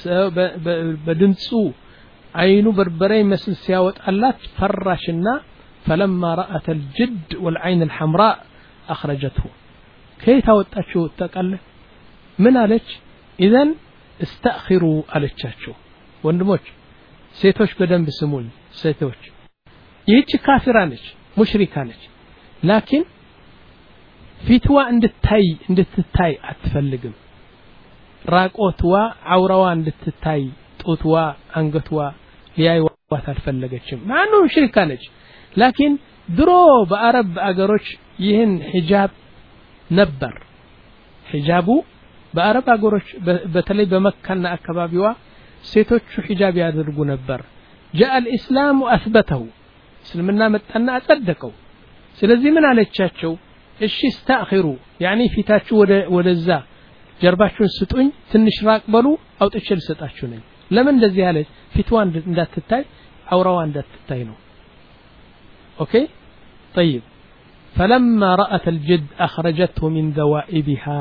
በድምጹ አይኑ በርበሬ መስል ሲያወጣላት ፈራሽና فلما رأت الجد والعين الحمراء أخرجته كيف وطاچو تقال من عليك اذن استأخروا عليچاچو ወንድሞች ሴቶች በደንብ ስሙኝ ሴቶች ይህች ካፊራ ነች ሙሽሪካ ነች ላኪን ፊትዋ እንድታይ እንድትታይ አትፈልግም ራቆትዋ አውራዋ እንድትታይ ጡትዋ አንገትዋ ሊያይዋት አልፈለገችም ማኑ ሙሽሪካ ነች ላኪን ድሮ በአረብ አገሮች ይህን ሒጃብ ነበር ሒጃቡ በአረብ አገሮች በተለይ በመካና አካባቢዋ ሴቶቹ ሒጃብ ያደርጉ ነበር جاء الاسلام واثبته እስልምና መጣና አጸደቀው ስለዚህ ምን አለቻቸው እሺ استاخروا يعني ፊታችሁ ወደ ወደዛ ጀርባችሁን ስጡኝ ትንሽ ራቅ በሉ አውጥቼ ልሰጣችሁ ነኝ ለምን እንደዚህ ያለ ፊትዋ እንዳትታይ አውራዋ እንዳትታይ ነው اوكي طيب فلما رأت الجد أخرجته من ذوائبها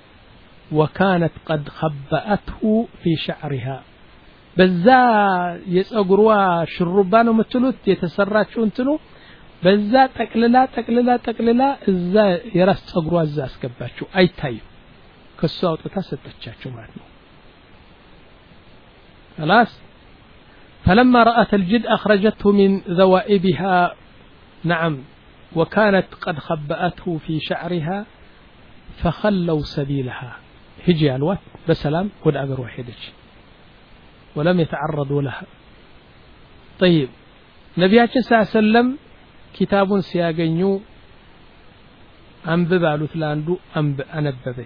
وكانت قد خبأته في شعرها بزا يصغروا شربانو متلوت يتسراچو انتنو بزا تقللا تقللا تقللا اذا يراس صغروا اذا اسكباچو ايتاي كسو አውጥታ ሰጠቻቸው ማለት ነው خلاص فلما رأت الجد أخرجته من ذوائبها نعم وكانت قد خبأته في شعرها فخلوا سبيلها هجي الوقت بسلام ود أجر وحيدش ولم يتعرضوا لها طيب نبياتنا صلى الله عليه وسلم كتاب سياغنيو أنبب على ثلاندو أنب أنببه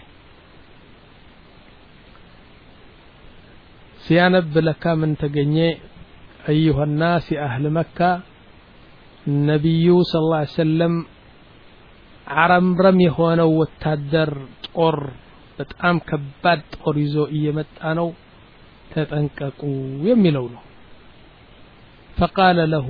سيانب لك من تجني أيها الناس أهل مكة النبي صلى الله عليه وسلم አረምረም የሆነው ወታደር ጦር በጣም ከባድ ጦር ይዞ እየመጣ ነው ተጠንቀቁ የሚለው ነው فقال له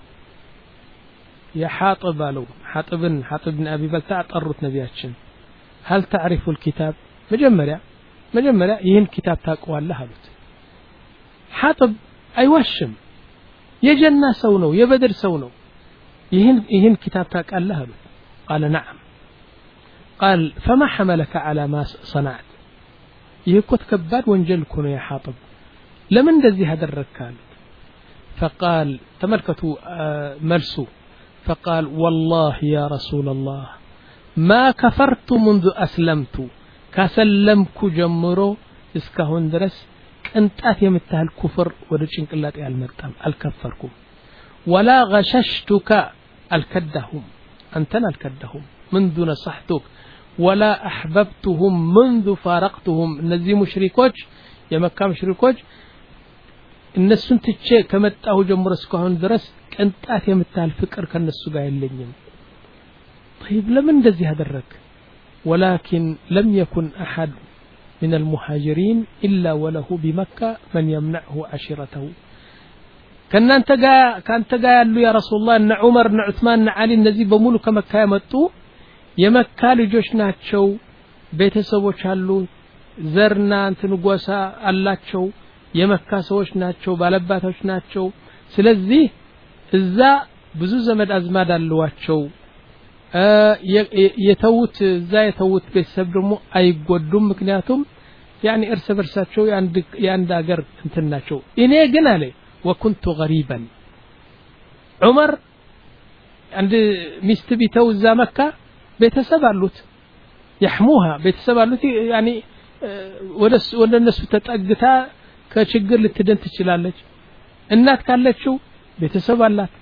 يا حاطب له حاطب حاطب بن أبي بلتع طرت نبياتشن هل تعرف الكتاب مجمريا مجمريا يهن كتاب تقوى الله هلوت حاطب أيوشم يجنى سونو يبدر سونو يهن يهن كتاب تقوى الله هلوت قال نعم قال فما حملك على ما صنعت يكوت كبار وانجل كونو يا حاطب لمن دزي هذا الركال فقال تملكتوا ملسو فقال والله يا رسول الله ما كفرت منذ أسلمت كسلمك جمرو اسكهون درس كنتات يمتها الكفر ورجنك الله المرتام الكفركم ولا غششتك الكدهم أنتنا الكدهم منذ نصحتك ولا أحببتهم منذ فارقتهم نزي مشركوج يا مكة مشركوج الناس تتشي كمتاه جمر اسكهون درس كنتات يمتها الفكر كالنسو قايل يلينيم طيب لمن دزي هذا الرك ولكن لم يكن أحد من المهاجرين إلا وله بمكة من يمنعه عشيرته كان أنت جا كان تجا له يا رسول الله إن عمر إن عثمان إن علي النزي بمولو كمكة يمتو يمكة لجوش ناتشو بيت سووا شالو زرنا أنت نجوسا الله شو يمكة سووش ناتشو بالباتوش ناتشو سلزي إذا بزوز مد أزماد اللواتشو يتوت زي يتوت بسبب دمو أي قدوم مكنياتهم يعني إرس برساتشو يعني يعني أجر انتناتشو إني جنالي وكنت غريبا عمر عند مستبيتو زا مكة بيتسبب اللوت يحموها بيتسبب اللوت يعني ودس ولا الناس تتأجتها كشجر للتدين تشلالج النات كالتشو بيتسبب اللات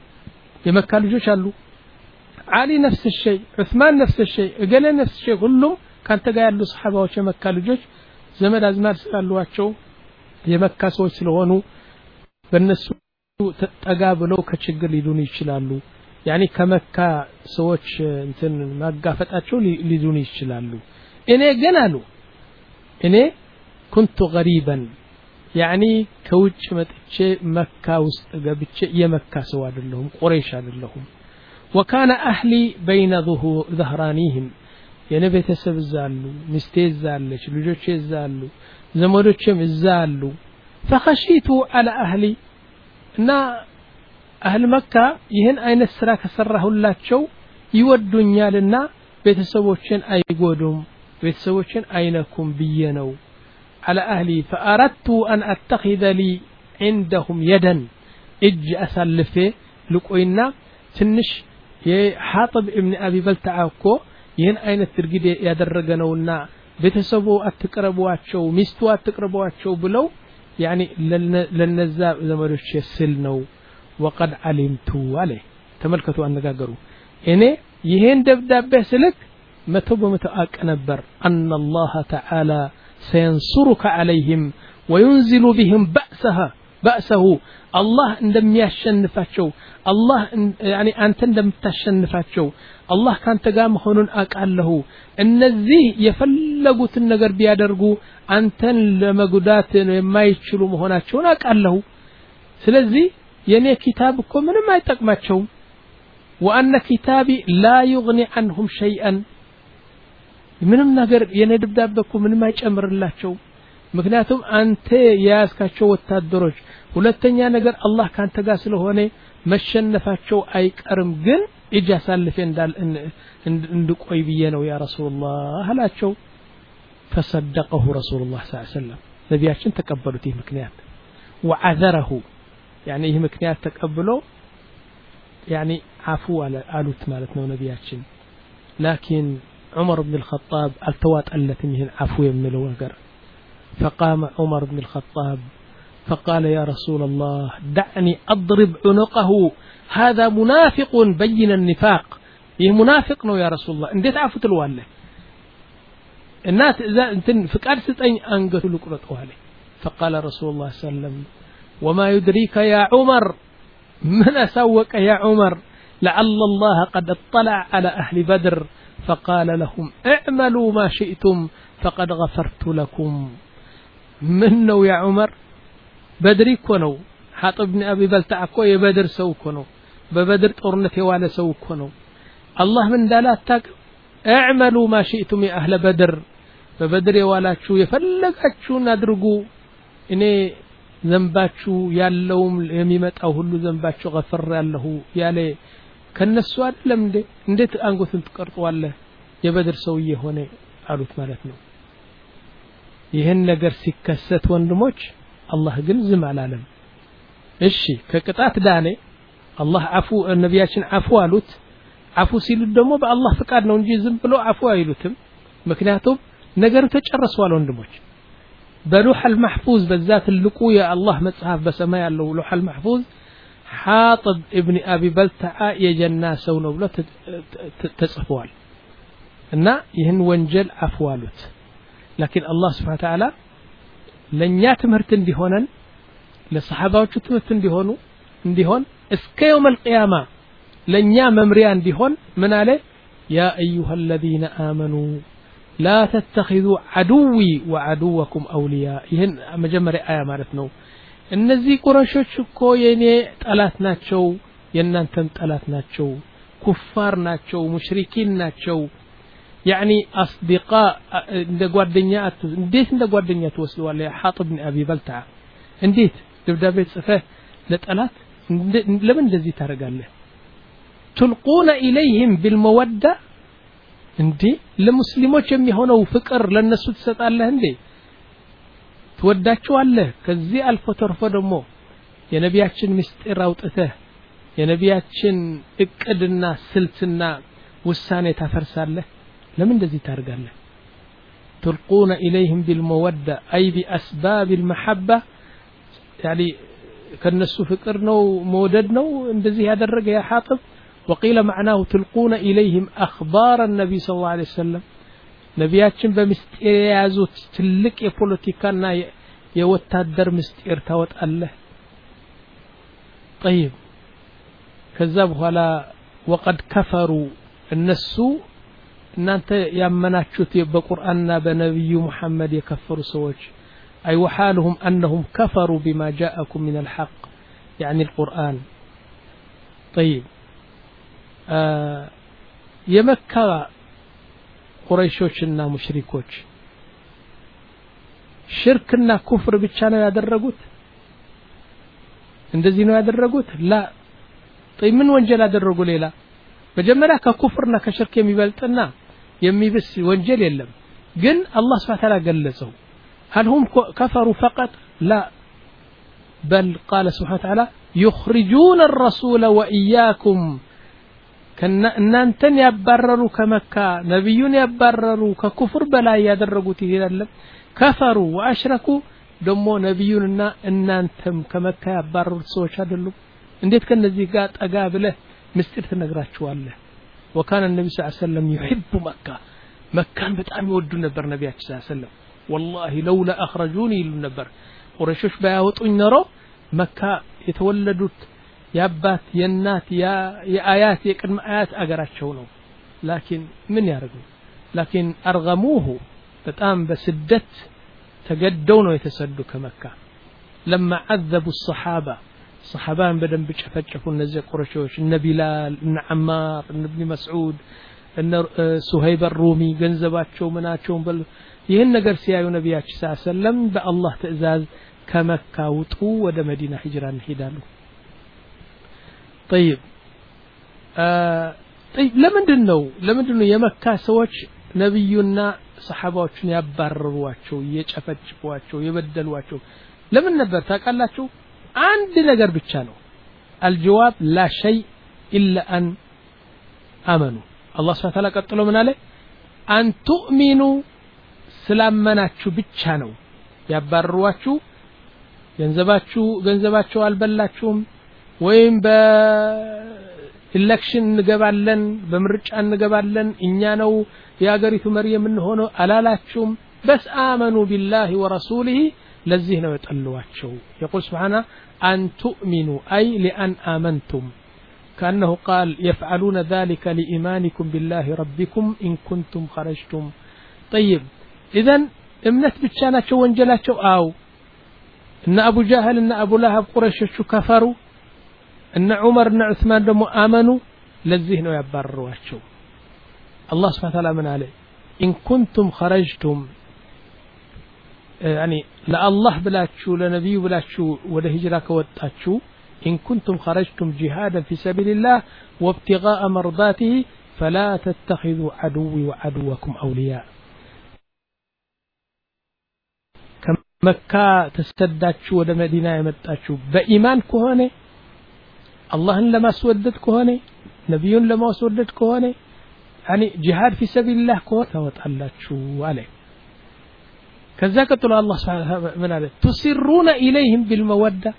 يمكة لجوش اللو علي نفس الشيء عثمان نفس الشيء قال نفس الشيء كلهم كان تجاهل الصحابة وشمكة لجوش زمن أزمان سألواتشو يمكة سوى سلوانو بالنسو تقابلو كشجر لدوني يشلالو يعني كمكة سوتش انتن ما قافتاتشو لدوني يشلالو إني قنالو إني كنت غريبا يعني كوج متشي مكة وستقابتشي يمكة سواد لهم قريشان لهم وكان أهلي بين ظهرانيهم يعني بيتسب الزالو مستي الزالش لجوش الزالو زمودوشم الزالو فخشيت على أهلي إن أهل مكة يهن أين السراك سره الله شو يودنيا لنا بيتسبوشن أي قدوم بيتسبوشن أينكم بينو على أهلي فأردت أن أتخذ لي عندهم يدا إج أسلفه لقوينا تنش حاطب ابن أبي بلتعاكو يهن أين الترقيد يدرقنونا بيتسبو أتقربواتشو مستو أتقربواتشو بلو يعني للنزاب إذا ما رشي السلنو وقد علمت عليه تملكتوا أن نقاقروا إني يهين دبداب بسلك متوب متأك نبر أن الله تعالى سينصرك عليهم وينزل بهم بأسها بأسه الله عندما يشنفاتشو الله يعني أنت عندما تشنفاتشو الله كان تقام هنون أقاله النزيه يفلقوا النقر بيادرقوا أنت لما قدات ما يتشلوا مهوناتشو أقاله سلزي يعني كتابكم من ما يتقماتشو وأن كتابي لا يغني عنهم شيئا ምንም ነገር የኔ ደብዳቤኩ ምንም አይጨምርላቸው ምክንያቱም አንተ ያስካቸው ወታደሮች ሁለተኛ ነገር አላህ ካንተ ጋር ስለሆነ መሸነፋቸው አይቀርም ግን እጅ አሳልፈ እንዳል እንድቆይ ብዬ ነው ያ ረሱላህ አላቸው فصدقه رسول الله صلى الله عليه وسلم ነቢያችን ተቀበሉት ይህ ምክንያት وعذره يعني ይህ ምክንያት ተቀብለው يعني عفو አሉት ማለት ነው ነቢያችን لكن عمر بن الخطاب التوات التي منه عفو يملو نجر فقام عمر بن الخطاب فقال يا رسول الله دعني أضرب عنقه هذا منافق بين النفاق يه منافق نو يا رسول الله انديت عفوت الوالة الناس إذا انتن فكار ستين أنقتوا لقرطوا عليه فقال رسول الله صلى الله عليه وسلم وما يدريك يا عمر من أسوك يا عمر لعل الله قد اطلع على أهل بدر فقال لهم اعملوا ما شئتم فقد غفرت لكم منو يا عمر بدري كونو حاطب بن أبي بلتع كو يبدر سو كونو ببدر طورنت يواله سو كونو الله من دالات تاك اعملوا ما شئتم يا أهل بدر በበድር የዋላችሁ የፈለጋችሁን አድርጉ እኔ ዘንባችሁ ያለውም የሚመጣው ሁሉ ዘንባችሁ ገፈር ያለሁ ያለ ከነሱ አይደለም እንዴ እንዴት አንጎትን ትቀርጧለህ የበድር ሰውዬ ሆነ አሉት ማለት ነው ይሄን ነገር ሲከሰት ወንድሞች አላህ ግን ዝም አላለም እሺ ከቅጣት ዳኔ አላህ አፉ ነብያችን አፉ አሉት አፉ ሲሉ ደግሞ በአላህ ፍቃድ ነው እንጂ ዝም ብሎ አፉ አይሉትም ምክንያቱም ነገሩ ተጨርሷል ወንድሞች በሉህ المحفوظ በዛት ልቁ የአላህ መጽሐፍ በሰማይ ያለው ሉህ المحفوظ حاطب ابن ابي بلتع የጀና ሰው ነው ብሎ ተጽፏል እና ይህን ወንጀል አፍዋሉት لكن الله سبحانه وتعالى ለኛ ትምህርት እንዲሆነን ለሰሃባዎቹ ትምህርት እንዲሆኑ እንዲሆን እስከ يوم القيامه ለኛ መምሪያ እንዲሆን ምን አለ يا ايها الذين امنوا لا تتخذوا عدوي وعدوكم اولياء ይህን መጀመሪያ አያ ማለት ነው እነዚህ ቁረሾች እኮ የኔ ጠላት ናቸው የናንተም ጠላት ናቸው ኩፋር ናቸው ሙሽሪኪን ናቸው يعني اصدقاء እንደ ጓደኛ እንዴት እንደ ጓደኛ ተወስደዋል ያ حاطب بن ابي بلتع እንዴት ደብዳቤ ጽፈህ ለጠላት ለምን እንደዚህ ታረጋለህ تلقون اليهم بالموده እንዴ ለሙስሊሞች የሚሆነው ፍቅር ለነሱ ትሰጣለህ እንዴ ትወዳቸዋለህ ከዚህ አልፎ ተርፎ ደግሞ የነቢያችን ምስጢር አውጥተህ የነቢያችን እቅድና ስልትና ውሳኔ ታፈርሳለህ ለምን እንደዚህ ታርጋለህ تلقون إليهم بالمودة أي بأسباب المحبة يعني كنسو فكر نو مودد نو እንደዚህ ያደረገ ያ حاطب وقيل معناه تلقون إليهم أخبار النبي صلى الله عليه وسلم نبياتشن بمستير يازوت تلك يبوليتيكانا يوتادر مستير تاوت الله طيب كذب ولا وقد كفروا النسو ان انت يامناچوت بقرآننا بنبي محمد يكفروا سوج اي وحالهم انهم كفروا بما جاءكم من الحق يعني القرآن طيب آه የመካ ቁረይሾችና ሙሽሪኮች ሽርክና ኩፍር ብቻ ነው ያደረጉት እንደዚህ ነው ያደረጉት ላ طيب ምን ወንጀል አደረጉ ሌላ መጀመሪያ ከኩፍርና ከሽርክ የሚበልጥና የሚብስ ወንጀል የለም ግን አላህ Subhanahu Wa Ta'ala ገለጸው هل هم كفروا فقط لا بل قال سبحانه وتعالى يخرجون الرسول وإياكم كنا እናንተን ያባረሩ ከመካ ነብዩን ያባረሩ ከኩፍር በላይ ያደረጉት ይላል ከፈሩ ወአሽረኩ ደሞ ነብዩንና እናንተም ከመካ ያባረሩ ሰዎች አይደሉም እንዴት ከነዚህ ጋር ጠጋ ብለህ ምስጢር ትነግራቸዋለህ وكان النبي صلى الله عليه وسلم يحب مكة መካን በጣም ይወዱ ነበር ነብያችን صلى الله عليه وسلم والله لولا اخرجوني ይሉ ነበር ቁረይሾች ባያወጡኝ ኖሮ መካ የተወለዱት ያባት የናት ያ የአያት የቅድመ አያት አገራቸው ነው لكن ምን ያርጉ لكن ارغموه በጣም በስደት ተገደው ነው የተሰዱ ከመካ لما عذبوا الصحابه صحابان بدن بچፈጨፉ እነዚህ ቁረይሾች እነ ቢላል እነ አማር እነ ኢብኑ መስዑድ እነ ሱሀይብ الرومي ገንዘባቸው ምናቸው በል ይሄን ነገር ሲያዩ ነብያችን ሰለላሁ ዐለይሂ ወሰለም በአላህ ትእዛዝ ከመካ ውጡ ወደ መዲና ሂጅራን ሄዳሉ طيب آه طيب ለምንድነው ለምንድነው የመካ ሰዎች ነብዩና ሰሃባዎችን ያባረሩዋቸው የጨፈጭፏቸው የበደሏቸው ለምን ነበር ታውቃላችሁ አንድ ነገር ብቻ ነው الجواب لا شيء الا ان امنوا الله سبحانه وتعالى ቀጥሎ ምን አለ ان تؤمنوا ስላመናችሁ ብቻ ነው ያባረሩዋችሁ ገንዘባችሁ ገንዘባቸው አልበላችሁም ወይም በኤሌክሽን እንገባለን በምርጫ እንገባለን እኛ ነው የሀገሪቱ መሪ የምንሆነው አላላችሁም بس آمنوا بالله ورسوله ለዚህ ነው የጠሏቸው يقول سبحانه أن تؤمنوا أي لأن آمنتم كأنه قال يفعلون ذلك لإيمانكم بالله ربكم إن كنتم خرجتم. طيب إذن امنت بتشاناتشو وانجلاتشو آو إن أبو جهل إن أبو لهب قريشو كفروا إن عمر إن عثمان دمو آمنوا للذهن يبررواتشو. الله سبحانه وتعالى من عليه إن كنتم خرجتم يعني لا الله بلاتشو لنبي بلاتشو ولا هجرة كوتاتشو إن كنتم خرجتم جهادا في سبيل الله وابتغاء مرضاته فلا تتخذوا عدوي وعدوكم أولياء. كمكة تستداتشو ولا مدينة يمتاتشو بإيمان كهانة الله لما سودت كهانة نبي لما سودت كهانة يعني جهاد في سبيل الله كهانة وتعلاتشو عليه. كذا قال الله سبحانه وتعالى تسرون إليهم بالمودة.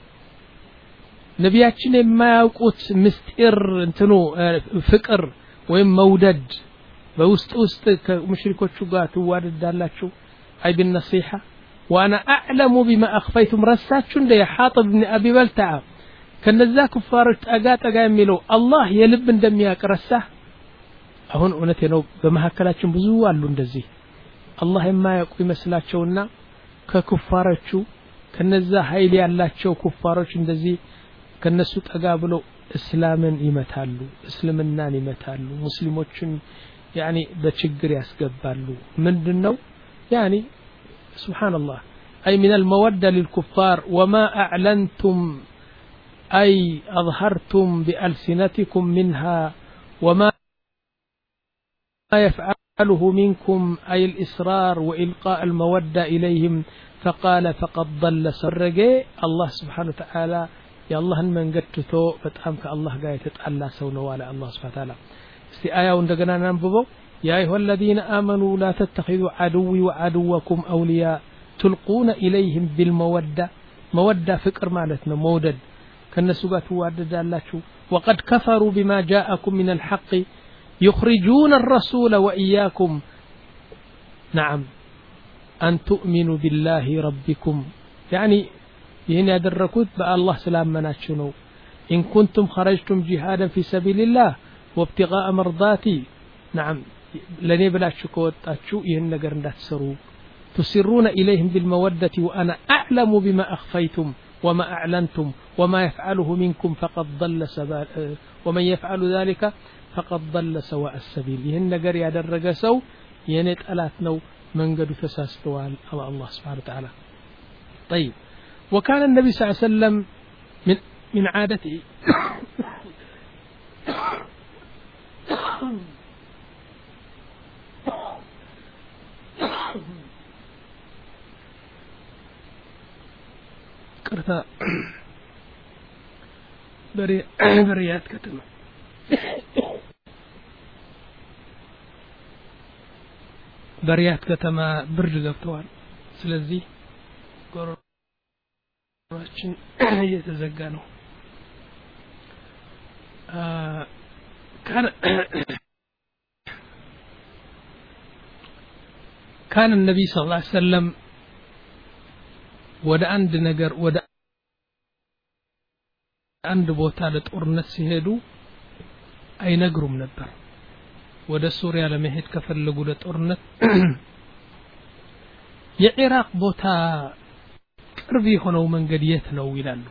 ነቢያችን የማያውቁት ምስጢር እንትኑ ፍቅር ወይም መውደድ በውስጥ ውስጥ ከሙሽሪኮቹ ጋር ትዋደዳላችሁ አይ بالنصيحة وانا اعلم بما اخفيتم ረሳችሁ እንደ حاطب بن ابي بلتع ከነዛ ኩፋሮች ጠጋ ጠጋ የሚለው አላህ የልብ እንደሚያቀረሳ አሁን እውነቴ ነው በመሐከላችን ብዙ አሉ እንደዚህ አላህ የማያውቁ ይመስላቸውና ከኩፋሮቹ ከነዛ ኃይል ያላቸው ኩፋሮች እንደዚህ ከነሱ ጠጋ ብለው እስላምን ይመታሉ እስልምናን ይመታሉ ሙስሊሞችን يعني በችግር ያስገባሉ ምንድነው يعني سبحان الله أي من المودة للكفار وما أعلنتم أي أظهرتم بألسنتكم منها وما يفعله منكم أي الإصرار وإلقاء المودة إليهم فقال فقد ضل سرقي الله سبحانه وتعالى يا الله من قدتو فتام كالله قاية تتعلى سونه على الله سبحانه وتعالى. في آية وندقنا ننبضو يا أيها الذين آمنوا لا تتخذوا عدوي وعدوكم أولياء تلقون إليهم بالمودة. مودة فكر مالتنا مودد كالنسوقات وعدد الله شو وقد كفروا بما جاءكم من الحق يخرجون الرسول وإياكم نعم أن تؤمنوا بالله ربكم يعني ይህን ያደረኩት በአላህ ስላመናችሁ ነው إن كنتم خرجتم جهادا في سبيل الله وابتغاء مرضاتي نعم لني بلاችሁ ከወጣችሁ ይህን ነገር እንዳትሰሩ تسرون إليهم بالمودة وأنا أعلم بما أخفيتم وما أعلنتم وما يفعله منكم فقد ضل سبا ومن يفعل ذلك فقد ضل سواء السبيل ይህን ነገር ያደረገ ሰው የኔ ጠላት ነው መንገዱ ተሳስተዋል الله سبحانه وتعالى. طيب وكان النبي صلى الله عليه وسلم من من عادته قرتا بريات كتمة بريات كتمة برج ገብተዋል ስለዚህ ራችን እየተዘጋ ነው كان كان النبي صلى الله عليه وسلم ወደ አንድ ነገር ወደ አንድ ቦታ ለጦርነት ሲሄዱ አይነግሩም ነበር ወደ ሱሪያ ለመሄድ ከፈለጉ ለጦርነት የኢራቅ ቦታ ቅርብ የሆነው መንገድ የት ነው ይላሉ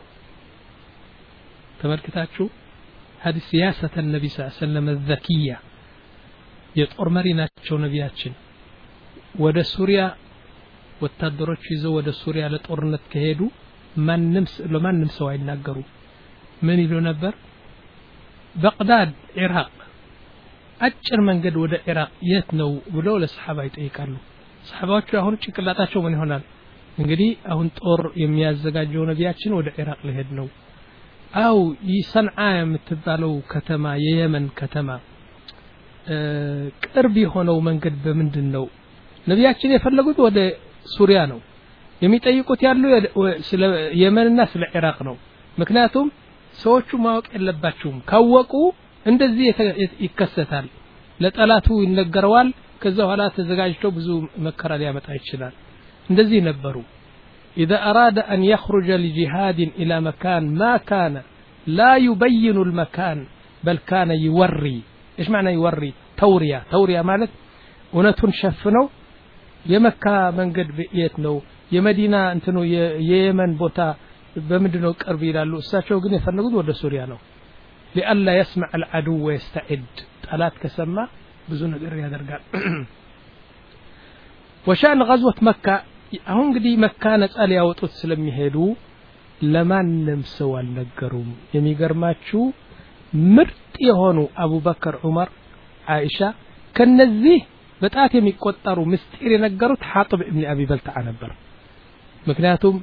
ተመልክታችሁ ሐዲስ ሲያሰተ النبي صلى الله عليه وسلم الذكية የጦር መሪ ናቸው ነቢያችን ወደ ሱሪያ ወታደሮች ይዘው ወደ ሱሪያ ለጦርነት ከሄዱ ማንንም ለማንም ሰው አይናገሩ ምን ይሉ ነበር በቅዳድ ኢራቅ አጭር መንገድ ወደ ኢራቅ የት ነው ብለው ለሰሃባ ይጠይቃሉ ሰሃባዎቹ አሁን ጭቅላታቸው ምን ይሆናል እንግዲህ አሁን ጦር የሚያዘጋጀው ነቢያችን ወደ ኢራቅ ሊሄድ ነው አው ይሰንዓ የምትባለው ከተማ የየመን ከተማ ቅርብ የሆነው መንገድ በምንድነው ነቢያችን የፈለጉት ወደ ሱሪያ ነው የሚጠይቁት ያሉ ስለ የመንና ስለ ኢራቅ ነው ምክንያቱም ሰዎቹ ማወቅ የለባቸውም ካወቁ እንደዚህ ይከሰታል ለጠላቱ ይነገረዋል ከዛ ኋላ ተዘጋጅቶ ብዙ መከራ ሊያመጣ ይችላል እንደዚህ ነበሩ اذا اراد ان يخرج لجهاد الى مكان ما كان لا يبين المكان بل كان يوري إيش معنى يوري توريا توريا مالت ونتون شفنو يمكة منقد بيتنو يمدينة انتنو يمن بوتا بمدنو قرب يلالو እሳቸው ግን የፈለጉት ወደ ሱሪያ ነው لئلا يسمع العدو ويستعد ጠላት ከሰማ ብዙ ነገር ያደርጋል وشان غزوة مكة አሁን እንግዲህ መካ ነፃ ሊያወጡት ስለሚሄዱ ለማንም ሰው አልነገሩም የሚገርማችሁ ምርጥ የሆኑ አቡበከር ዑመር አይሻ ከነዚህ በጣት የሚቆጠሩ ምስጢር የነገሩት ሐጥብ ኢብኑ አቢ በልተዓ ነበር ምክንያቱም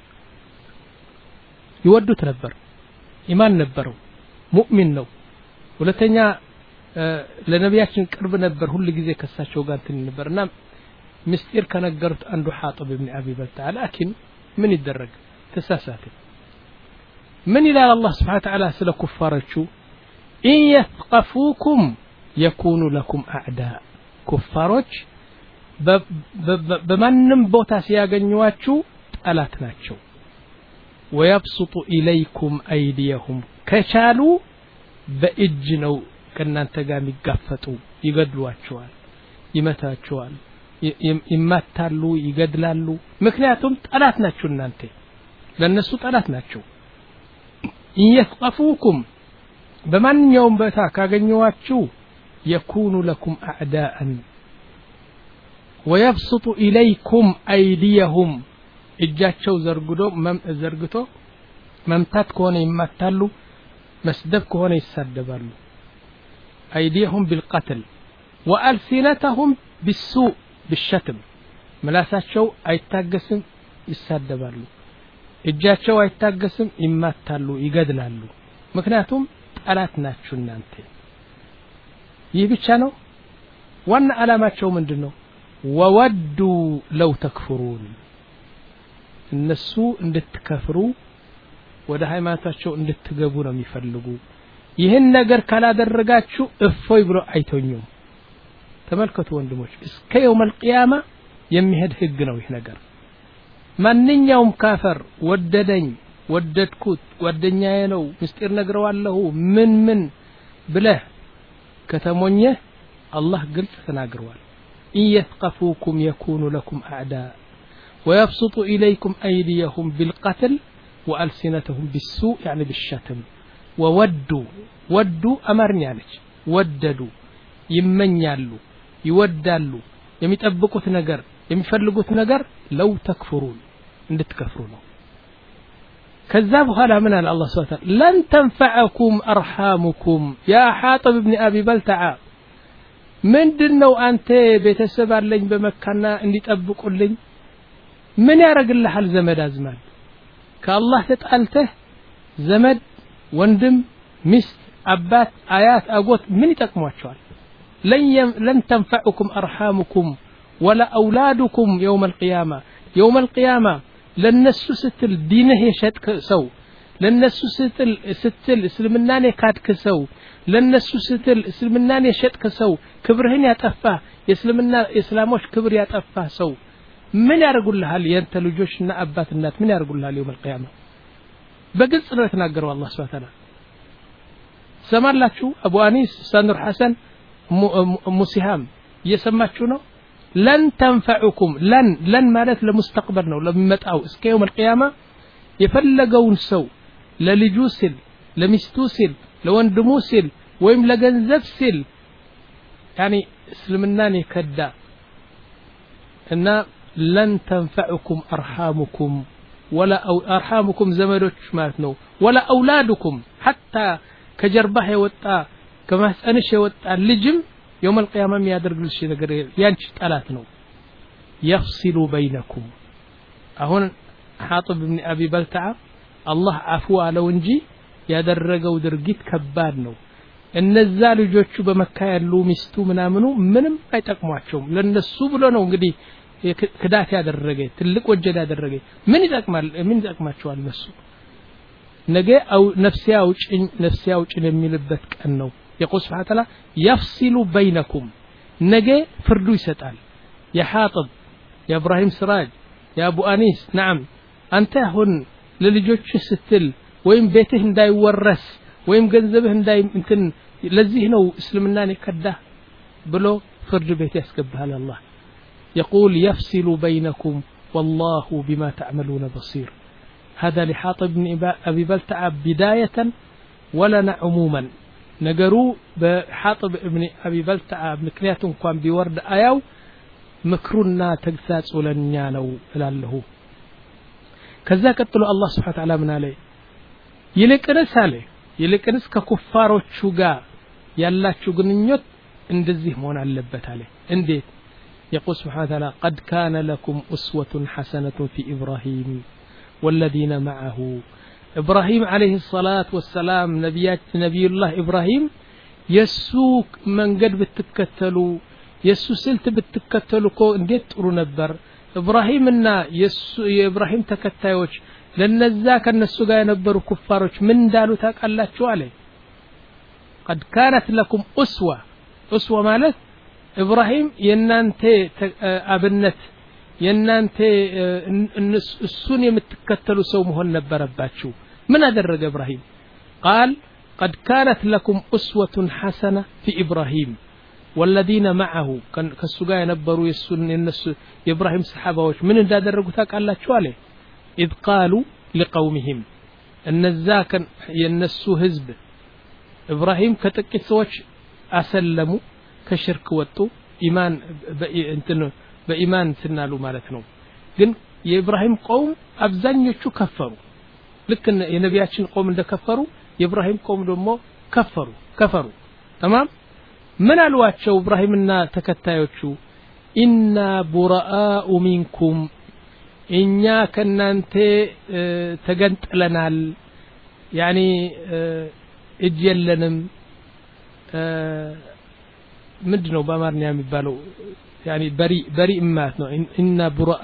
ይወዱት ነበር ኢማን ነበረው ሙእሚን ነው ሁለተኛ ለነቢያችን ቅርብ ነበር ሁሉ ጊዜ ከሳቸው ጋር እንትን ነበርና ምስጢር ከነገሩት አንዱ ሐጥብ ኢብኑ አቢ በልተዓ لكن ምን ይደረግ ተሳሳተ من إلى الله سبحانه وتعالى سل كفارتشو إن يثقفوكم يكونوا لكم أعداء كفارتش بمنم بوتا سياغنيواتشو تألاتناتشو ويبسط إليكم أيديهم كشالو بإجنو كنان تقامي قفتو يقدلواتشوال يمتاتشوال يمتالو يقدلالو مكنياتهم تألاتناتشو نانتي لأنسو تألاتناتشو إن يثقفوكم بمن يوم بتا كاغنيواتشو يكون لكم أعداء ويبسط إليكم أيديهم إجاتشو زرقدو مم زرقتو ممتات كوني يمتالو مسدب كوني يسدبالو أيديهم بالقتل وألسنتهم بالسوء بالشتم ملاساتشو أيتاقسم يسدبالو እጃቸው አይታገስም ይማታሉ ይገድላሉ ምክንያቱም ጠላት ናችሁ እናንተ ይህ ብቻ ነው ዋና ዓላማቸው ምንድነው ወወዱ ለው ተክፍሩን እነሱ እንድትከፍሩ ወደ ሃይማኖታቸው እንድትገቡ ነው የሚፈልጉ ይህን ነገር ካላደረጋችሁ እፎይ ብሎ አይተኙም ተመልከቱ ወንድሞች እስከ يوم القيامه የሚሄድ ህግ ነው ይህ ነገር ማንኛውም ካፈር ወደደኝ ወደድኩት ጓደኛዬ ነው ምስጢር ነግረዋለሁ ምን ምን ብለህ ከተሞኘ አላህ ግልጽ ተናግሯል إن يثقفوكم يكونوا لكم أعداء ويبسط إليكم أيديهم بالقتل وألسنتهم بالسوء يعني بالشتم وودوا ودوا أمرني عليك وددوا يمنيالو يودالو يمتطبقوت ነገር የሚፈልጉት ነገር ለው ተክፍሩን እንድትከፍሩ ነው ከዛ በኋላ ምን አለ አላህ Subhanahu Wa Ta'ala لن تنفعكم أرحامكم يا حاطب ابن أبي بلتعة ምንድነው አንተ ቤተሰብ አለኝ በመካና እንዲጠብቁልኝ ምን ያረግልሃል ዘመድ አዝማድ ከአላህ ተጣልተህ ዘመድ ወንድም ሚስት አባት አያት አጎት ምን ይጠቅሟቸዋል لن لن تنفعكم أرحامكم ولا أولادكم يوم القيامة يوم القيامة لنسو ستل دينه يشتك سو لنسو ستل ستل اسلمناني كادك سو لنسو ستل اسلمناني يشتك سو كبرهن يتفاه يسلمنا إسلاموش كبر يتفاه سو من يرقل لها لينت لجوشنا أبات النات من يرقل لها يوم القيامة بقلت أنه يتناقروا الله سبحانه وتعالى سمار لك شو أبو أنيس سانور حسن مسيهام يسمى شو نو لن تنفعكم لن لن مالت لمستقبل نو لمتاو اسك يوم القيامه يفلقون سو للجوسل لمستوسل لوندموسل ويم لغنزبسل يعني اسلمناني كدا ان لن تنفعكم ارحامكم ولا أو ارحامكم زمدوش مالت نو ولا اولادكم حتى كجربه يوطا كما سنش يوطا لجم يوم القيامة ما يدرج الشيء نقدر ينش ثلاثة يفصل بينكم أهون حاطب بن أبي بلتعة الله عفو على ونجي يدرج ودرجت كبارنو النزال جوتشو بمكة يلو مستو منامنو منم ما يتقمعشهم لأن السوب لنا ونقدي كدات يدرج تلك وجد يدرج من يتقمع من يتقمعشوا على السوب نجى أو نفسي أوش نفسي أوش نميلبت كأنه يقول سبحانه وتعالى يفصل بينكم نجى فردو يسأل يا حاطب يا إبراهيم سراج يا أبو أنيس نعم أنت هن للجوتش ستل وين بيته دا يورس ወይም ገንዘብህ እንዳይ እንትን ለዚህ ነው እስልምናን የከዳ ብሎ ፍርድ ቤት ያስገባሃል አላህ يقول يفصل بينكم والله بما تعملون بصير هذا لحاطب بن أبي بلتعة بداية ولنا عموما نقروا بحاطب ابن أبي بلتعة مكنياتهم كان بورد آيو مكرنا تقساس ولنيانو لاله كذا قتلوا الله سبحانه وتعالى من عليه يلقنس عليه يلقنس ككفاروቹ ጋር ያላችሁ ግንኙነት እንደዚህ መሆን አለበት አለ እንዴት يقول سبحانه وتعالى قد كان لكم أسوة حسنة في إبراهيم والذين معه إبراهيم عليه الصلاة والسلام نبيات نبي الله إبراهيم يسوك من قد بتكتلوا يسو سلت بتكتلوا كو انديت ጥሩ ነበር إبراهيم እና يسو إبراهيم ተከታዮች ለነዛ ከነሱ ጋር የነበሩ ኩፋሮች ምን እንዳሉ ታውቃላችሁ አለ قد كانت لكم أسوة أسوة ማለት إبراهيم የናንተ አብነት የናንተ እሱን የምትከተሉ ሰው መሆን ነበረባችሁ ምን አደረገ إبراهيم قال قد كانت لكم أسوة حسنة في إبراهيم والذين معه ከሱ ጋር የነበሩ የሱን የነሱ የإبراهيم ሰሃባዎች ምን እንዳደረጉ ታውቃላችሁ አለ إذ قالوا لقومهم እነዛ የነሱ ህዝብ إبراهيم ከጥቂት ሰዎች አሰለሙ ከሽርክ ወጡ ኢማን በእንትን በኢማን ተናሉ ማለት ነው ግን የኢብራሂም ቆም አብዛኞቹ ከፈሩ ልክ የነቢያችን ቆም እንደከፈሩ የኢብራሂም ቆም ደግሞ ከፈሩ ከፈሩ تمام ምን አልዋቸው ኢብራሂምና ተከታዮቹ ኢና ቡራአ ሚንኩም እኛ ከናንተ ተገንጥለናል ያኒ እጅ የለንም ምንድነው በአማርኛ የሚባለው ያኒ በሪ በሪ ማለት ነው ኢና ቡራአ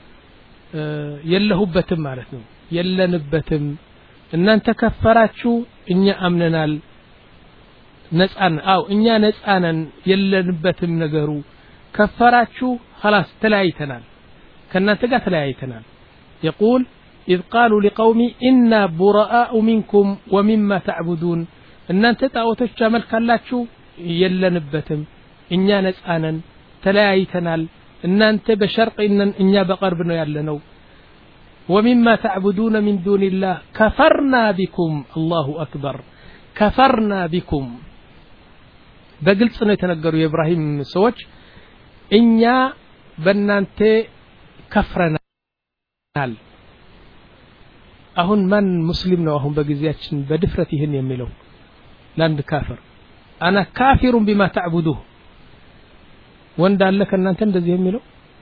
የለሁበትም ማለት ነው የለንበትም እናንተ ከፈራችሁ እኛ አምነናል ነፃን አው እኛ ነፃነን የለንበትም ነገሩ ከፈራችሁ خلاص ተለያይተናል ከናንተ ጋር ተለያይተናል يقول إذ قالوا لقومي إنا براء منكم ومما تعبدون እናንተ ጣዖቶች አመልካላችሁ የለንበትም እኛ ነፃነን ተለያይተናል እናንተ በሸርቅ እኛ በቀርብ ነው ያለነው ومما تعبدون من دون الله كفرنا بكم الله أكبر كفرنا بكم በግልጽ ነው የተነገሩ የኢብራሂም ሰዎች እኛ በእናንተ ከፍረናል አሁን ማን ሙስሊም ነው አሁን በጊዜያችን በድፍረት ይሄን የሚለው ላንድ ካፍር انا كافر بما تعبدوه ወንድ አለ ከናንተ እንደዚህ የሚለው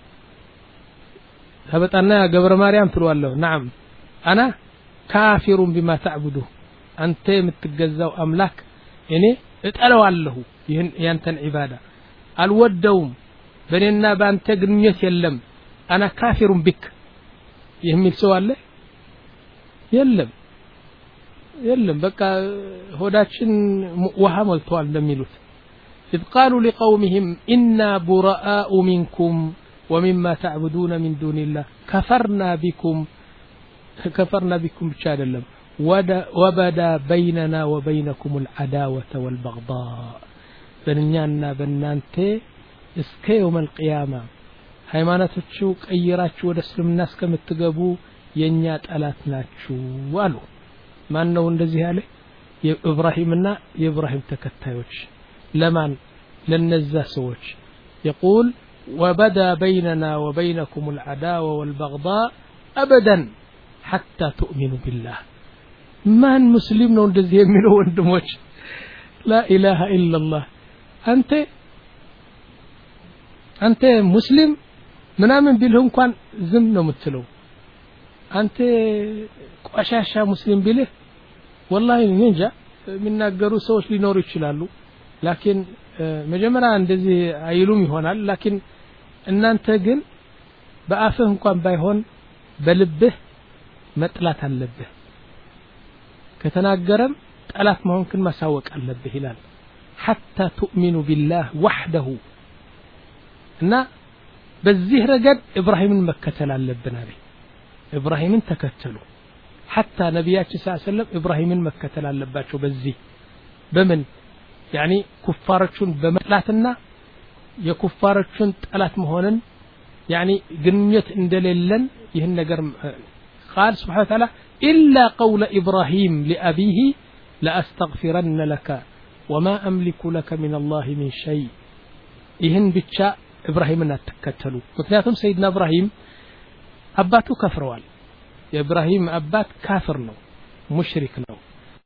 ተበጣና ገብረ ማርያም ትሏለሁ نعم انا كافر بما تعبدوه አንተ የምትገዛው አምላክ እኔ እጠላዋለሁ ይሄን ያንተን ዒባዳ አልወደውም በእኔና ባንተ ግንኙነት የለም انا كافر بك የሚል ሰው አለ የለም የለም በቃ ሆዳችን ውሃ ሞልቷል እንደሚሉት إذ قالوا لقومهم إنا براء منكم ومما تعبدون من دون الله كفرنا بكم كفرنا بكم ብቻ አይደለም وبدا بيننا وبينكم العداوة والبغضاء በእኛና በእናንተ እስከ يوم القيامة ሃይማኖቶቹ ቀይራችሁ ወደ እስልምና እስከምትገቡ የኛ ጠላት ናችሁ አሉ ማን ነው እንደዚህ ያለ የኢብራሂምና የኢብራሂም ተከታዮች ለማን ለነዛ ሰዎች يقول وبدا بيننا وبينكم العداوة والبغضاء أبدا حتى تؤمنوا بالله ማን ሙስሊም ነው እንደዚህ የሚለው ወንድሞች لا إله إلا الله አንተ አንተ ሙስሊም ምናምን ቢልህ እንኳን ዝም ነው የምትለው አንተ ቆሻሻ ሙስሊም ቢልህ والله እንጃ የሚናገሩ ሰዎች ሊኖሩ ይችላሉ لكن መጀመሪያ እንደዚህ አይሉም ይሆናል لكن እናንተ ግን በአፍህ እንኳን ባይሆን በልብህ መጥላት አለብህ ከተናገረም ጠላት መሆንክን ማሳወቅ አለብህ ይላል حتى تؤمنوا بالله وحده እና በዚህ ረገድ ኢብራሂምን መከተል አለብን አለ ኢብራሂምን ተከተሉ حتى ነብያችን ሰለላሁ ዐለይሂ ወሰለም ኢብራሂምን መከተል አለባቸው በዚህ በምን يعني ኩፋሮቹን በመጥላትና የኩፋሮቹን ጠላት መሆንን يعني ግንኙነት እንደሌለን ይህን ነገር قال سبحانه وتعالى إلا قول إبراهيم لأبيه لأستغفرن لك وما أملك لك من الله من شيء ይህን ብቻ ኢብራሂምን አትከተሉ ምክንያቱም ሰይድና ኢብራሂም አባቱ ከፍረዋል የኢብራሂም አባት ካፍር ነው ሙሽሪክ ነው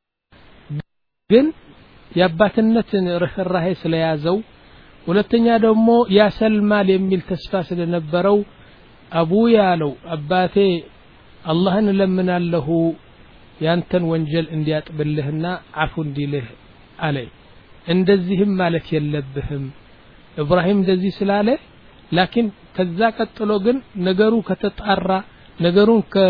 ግን የአባትነትን ርህራሄ ስለያዘው ሁለተኛ ደግሞ ያሰልማል የሚል ተስፋ ስለነበረው አቡ ያለው አባቴ አላህን ለምናለሁ ያንተን ወንጀል እንዲያጥብልህና አፉ እንዲልህ አለ እንደዚህም ማለት የለብህም ኢብራሂም እንደዚህ ስላለ ላኪን ከዛ ቀጥሎ ግን ነገሩ ከተጣራ ነገሩን ከ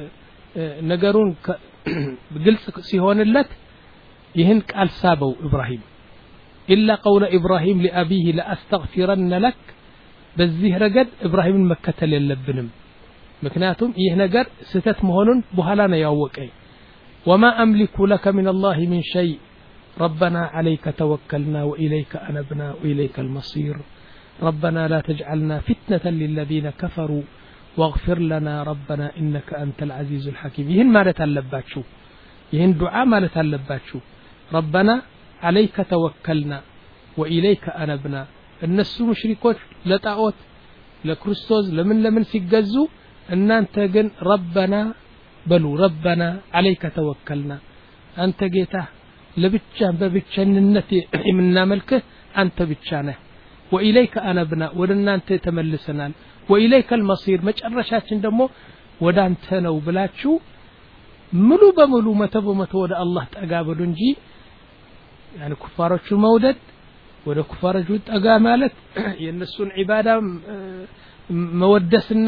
ነገሩን ግልጽ ሲሆንለት ይህን ቃል ሳበው ኢብራሂም إلا قول إبراهيم لأبيه لأستغفرن لك በዚህ ረገድ ኢብራሂምን መከተል የለብንም ምክንያቱም ይህ ነገር ስተት መሆኑን በኋላ ነው ያወቀኝ وما أملك لك من الله من شيء ربنا عليك توكلنا وإليك أنبنا وإليك المصير ربنا لا تجعلنا فتنة للذين كفروا واغفر لنا ربنا إنك أنت العزيز الحكيم ይህን ማለት አለባችሁ ይህን ዱዓ ማለት አለባችሁ ربنا عليك توكلنا وإليك أنبنا الناس مشركوች ለጣዖት ለክርስቶስ ለምን ለምን ሲገዙ እናንተ ግን ربنا በሉ ربنا عليك توكلنا አንተ ጌታ ለብቻ በብቻነት የምናመልክህ አንተ ብቻ ነህ وإليك أنبنا ወደናንተ ተመልሰናል وإليك المصير መጨረሻችን ደግሞ ወደ አንተ ነው ብላችሁ ሙሉ በሙሉ መቶ በመቶ ወደ አላህ ተጋበሉ እንጂ يعني ኩፋሮቹ መውደድ ወደ ኩፋሮቹ ጠጋ ማለት የነሱን ዒባዳ መወደስና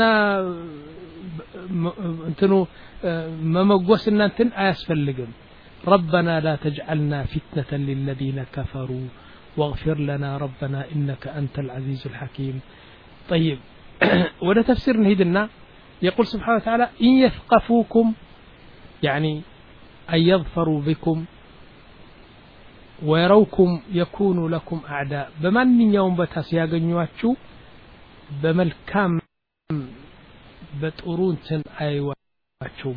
እንትኑ መመጎስና እንትን አያስፈልግም ربنا لا تجعلنا فتنة للذين كفروا واغفر لنا ربنا إنك أنت العزيز الحكيم طيب وده تفسير نهيدنا يقول سبحانه وتعالى إن يثقفوكم يعني أن يظفروا بكم ويروكم يكونوا لكم أعداء بمن يوم بتسياغنيواتشو بملكام بتقرون تن أيواتشو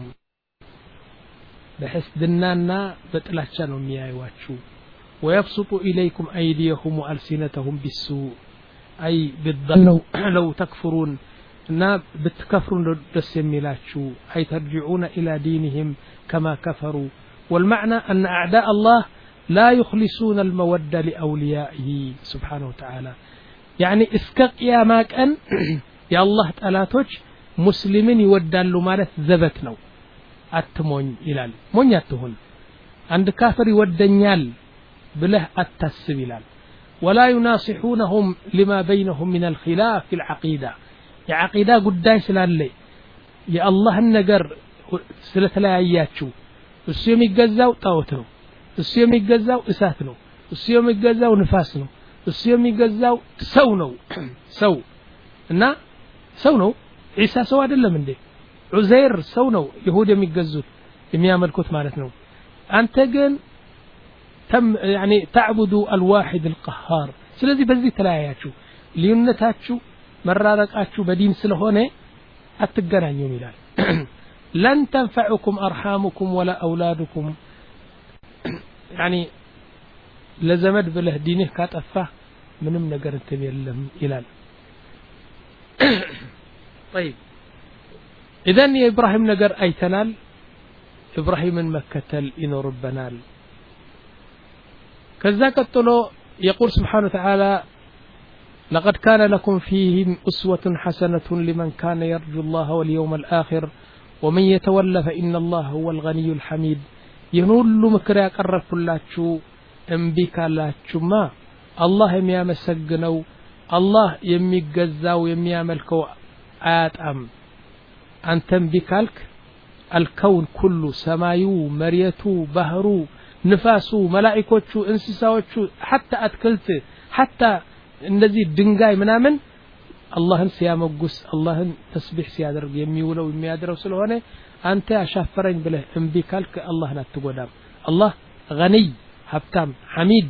بحسدنانا بتلاشانهم يايواتشو ويبسط إليكم أيديهم وألسنتهم بالسوء أي بالظن لو تكفرون نا بتكفرون دس يميلاتشو أي ترجعون إلى دينهم كما كفروا والمعنى أن أعداء الله لا يخلصون المودة لأوليائه سبحانه وتعالى يعني اسكق يا ماك أن يا الله تألاتوش مسلمين يودالو مالت ذبتنو أتمون إلال مون يتهن عند كافر يودنيال بله التسب إلال ولا يناصحونهم لما بينهم من الخلاف في العقيدة يا عقيدة قداي سلالي يا الله النجر سلة لا ياتشو السيوم يقزاو طاوتنو እሱ የሚገዛው እሳት ነው እሱ የሚገዛው ንፋስ ነው እሱ የሚገዛው ሰው ነው ሰው እና ሰው ነው ኢሳ ሰው አይደለም እንዴ ዑዘይር ሰው ነው ይሁድ የሚገዙት የሚያመልኩት ማለት ነው አንተ ግን ተም يعني تعبدوا الواحد القهار ስለዚህ በዚህ ተለያያችሁ ልዩነታችሁ መራረቃችሁ በዲን ስለሆነ አትገናኙም ይላል لن تنفعكم أرحامكم ولا أولادكم يعني لزمد بله دينه كاتفه منم ነገር እንትን የለም ይላል طيب اذا يا ابراهيم ነገር አይተናል ابراهيمን መከተል ይኖርብናል ከዛ ቀጥሎ يقول سبحانه وتعالى لقد كان لكم فيهم أسوة حسنة لمن كان يرجو الله واليوم الآخر ومن يتولى فإن الله هو الغني الحميد ينول مكر ያቀረብኩላችሁ እምቢ ካላችሁማ አላህ የሚያመሰግነው አላህ የሚገዛው የሚያመልከው አያጣም አንተም ቢካልክ الكون كله ሰማዩ መሬቱ ባህሩ ንፋሱ መላእክቶቹ እንስሳዎቹ حتى አትክልት حتى እንደዚህ ድንጋይ ምናምን አላህን ሲያመጉስ አላህን ተስቢህ ሲያደርግ የሚውለው የሚያድረው ስለሆነ አንተ አሻፈረኝ ብለህ እምቢ ካልክ አላህን አትጎዳም አላህ غني ሀብታም ሐሚድ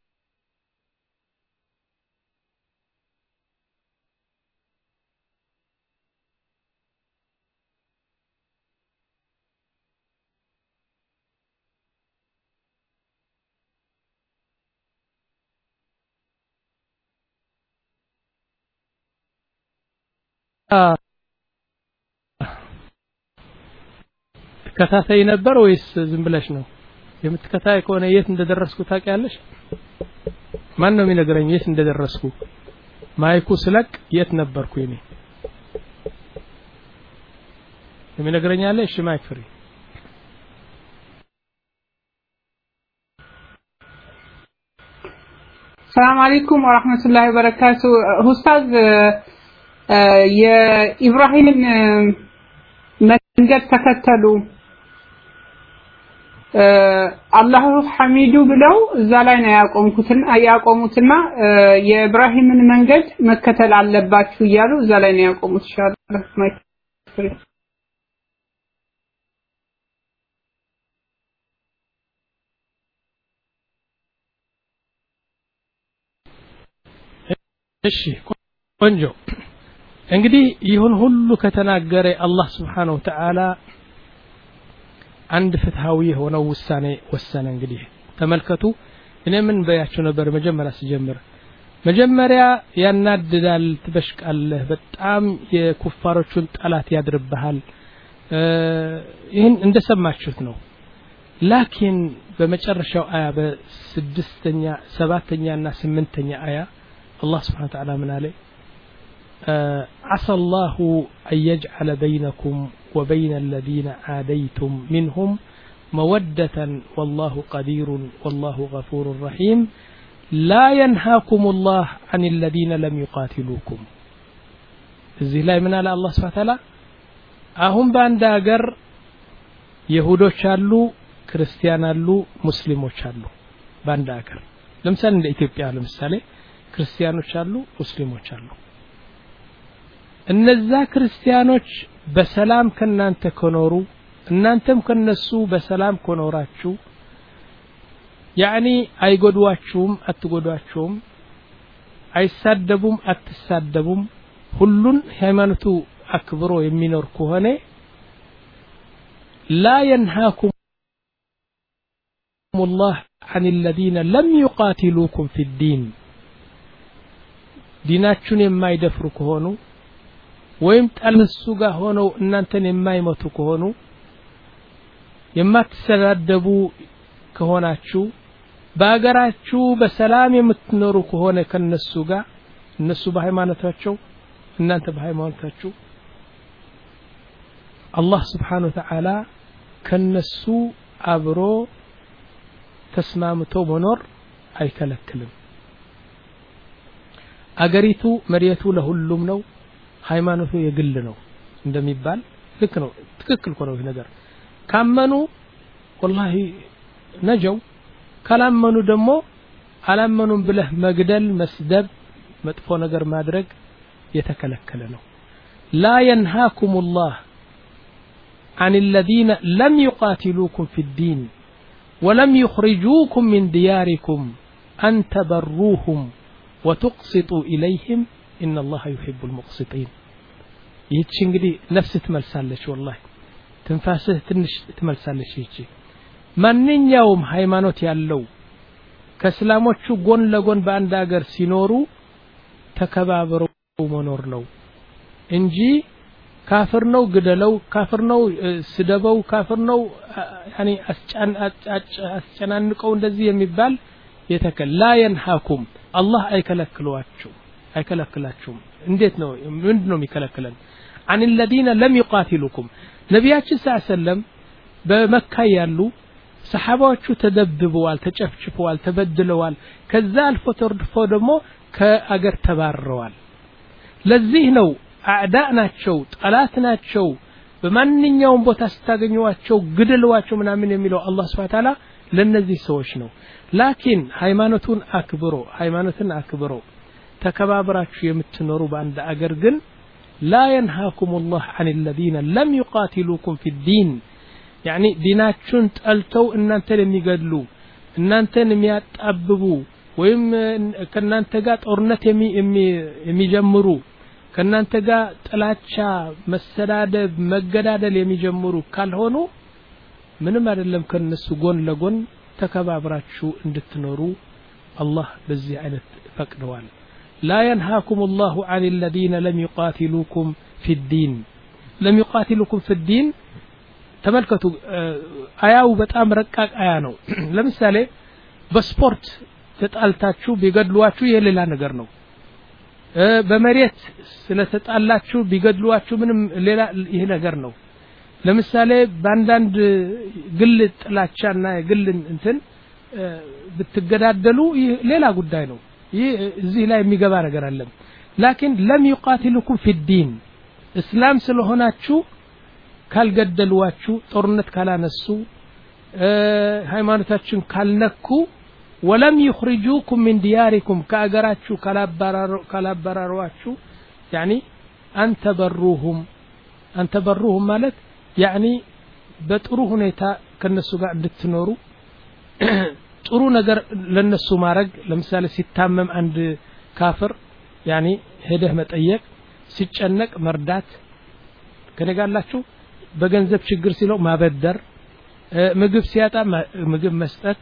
ከታታይ ነበር ወይስ ዝም ብለሽ ነው የምትከታይ ከሆነ የት እንደደረስኩ ታውቂያለሽ ማን ነው የሚነግረኝ የት እንደደረስኩ ማይኩ ስለቅ የት ነበርኩ እኔ የሚነግረኝ አለ እሺ ማይክ ፍሪ
ሰላም አለይኩም ወራህመቱላሂ ወበረካቱ ኡስታዝ የኢብራሂምን መንገድ ተከተሉ አላሁ ሐሚዱ ብለው እዛ ላይ ነው ያቆምኩትና ያቆሙትና የኢብራሂምን መንገድ መከተል አለባችሁ ይያሉ እዛ ላይ ነው ያቆሙት ኢንሻአላህ ማይክ
እሺ ቆንጆ እንግዲህ ይሁን ሁሉ ከተናገረ አላህ Subhanahu Wa Ta'ala አንድ ፍትሃዊ የሆነው ውሳኔ ወሰነ እንግዲህ ተመልከቱ እኔ ምን በያቸው ነበር መጀመሪያ ሲጀምር መጀመሪያ ያናድዳል ትበሽቃለህ በጣም የኩፋሮቹን ጣላት ያድርብሃል ይሄን እንደሰማችሁት ነው ላኪን በመጨረሻው አያ በስድስተኛ ሰባተኛ እና ስምንተኛ አያ الله سبحانه وتعالى من عليه عسى الله أن يجعل بينكم وبين الذين عاديتم منهم مودة والله قدير والله غفور رحيم لا ينهاكم الله عن الذين لم يقاتلوكم زي لا من على الله سبحانه وتعالى أهم باند أجر يهودو شالو كريستيان اللو مسلمو شالو باند أجر لمثال الإثيوبيا لمثال ክርስቲያኖች አሉ ሙስሊሞች አሉ እነዛ ክርስቲያኖች በሰላም ከናንተ ከኖሩ እናንተም ከነሱ በሰላም ከኖራችሁ ያኒ አይጎዷችሁም አትጎዷችሁም አይሳደቡም አትሳደቡም ሁሉን ሃይማኖቱ አክብሮ የሚኖር ከሆነ لا ينهاكم الله عن الذين لم يقاتلوكم في الدين ዲናችሁን የማይደፍሩ ከሆኑ ወይም ጠልሱ ጋር ሆነው እናንተን የማይመቱ ከሆኑ የማትሰዳደቡ ከሆናችሁ በአገራችሁ በሰላም የምትኖሩ ከሆነ ከነሱ ጋር እነሱ በሃይማኖታቸው እናንተ በሃይማኖታችሁ አላህ Subhanahu Wa Ta'ala ከነሱ አብሮ ተስማምቶ መኖር አይከለክልም አገሪቱ መሪያቱ ለሁሉም ነው ሃይማኖቱ የግል ነው እንደሚባል ልክ ነው ትክክል ነው ይሄ ነገር ካመኑ والله ነጀው ካላመኑ ደግሞ አላመኑም ብለህ መግደል መስደብ መጥፎ ነገር ማድረግ የተከለከለ ነው لا ينهاكم الله عن الذين لم يقاتلوكم في الدين ولم يخرجوكم من دياركم أن تبروهم وتقسطوا إليهم إن الله يحب المقسطين ይህች እንግዲህ ነፍስ ትመልሳለች والله ትንፋስህ ትንሽ ትመልሳለች ይህች ማንኛውም ሃይማኖት ያለው ከእስላሞቹ ጎን ለጎን በአንድ ሀገር ሲኖሩ ተከባብረው መኖር ነው እንጂ ካፍር ነው ግደለው ካፍር ነው ስደበው ካፍር ነው ያኒ አስጫን አስጨናንቀው እንደዚህ የሚባል የተከላ ينهاكم الله አይከለክሏችሁ አይከለክላችሁም እንዴት ነው ምንድነው የሚከለክለን عن الذين لم يقاتلوكم ነብያችን ሰለላሁ ዐለይሂ ወሰለም በመካ ያሉ ሰሃባዎቹ ተደብበዋል ተጨፍጭፈዋል ተበድለዋል ከዛ አልፎ ተርፎ ደግሞ ከአገር ተባረዋል ለዚህ ነው አዕዳእ ናቸው ጠላት ናቸው በማንኛውም ቦታ ስታገኙዋቸው ግደሏቸው ምናምን የሚለው አላህ Subhanahu Wa Ta'ala ለነዚህ ሰዎች ነው ላኪን ሃይማኖቱን አክብሮ ሃይማኖትን አክብሮ ተከባብራችሁ የምትኖሩ በአንድ አገር ግን لا ينهاكم الله عن الذين لم يقاتلوكم في الدين يعني ديناتشون تقلتو ان انت لميقدلو ان انت لمياتقببو ወይም ከናንተ ጋር ጦርነት የሚጀምሩ ከናንተ ጋር ጥላቻ መሰዳደብ መገዳደል የሚጀምሩ ካልሆኑ ምንም አይደለም ከነሱ ጎን ለጎን ተከባብራችሁ እንድትኖሩ አላህ በዚህ አይነት ፈቅደዋል لا ينهاكم الله عن الذين لم يقاتلوكم في الدين لم يقاتلوكم في الدين ተመልከቱ አያው በጣም ረቃቅ አያ ነው ለምሳሌ በስፖርት ተጣልታችሁ ቢገድሏችሁ የሌላ ነገር ነው በመሬት ስለተጣላችሁ ቢገድሏችሁ ምንም ሌላ ይሄ ነገር ነው ለምሳሌ ባንዳንድ ግል ጥላቻና ግል እንትን ብትገዳደሉ ሌላ ጉዳይ ነው ይሄ እዚህ ላይ የሚገባ ነገር አይደለም لكن لم يقاتلكم في الدين እስላም ስለሆናችሁ ካልገደሏችሁ ጦርነት ካላነሱ ሃይማኖታችን ካልነኩ ولم يخرجوكم من دياركم كاغراچو كالابرارو كالابرارواچو يعني انت بروهم انت بروهم ማለት يعني በጥሩ ሁኔታ ከነሱ ጋር እንድትኖሩ ጥሩ ነገር ለነሱ ማረግ ለምሳሌ ሲታመም አንድ ካፍር يعني ሄደህ መጠየቅ ሲጨነቅ መርዳት ከነጋላችሁ በገንዘብ ችግር ሲለው ማበደር ምግብ ሲያጣ ምግብ መስጠት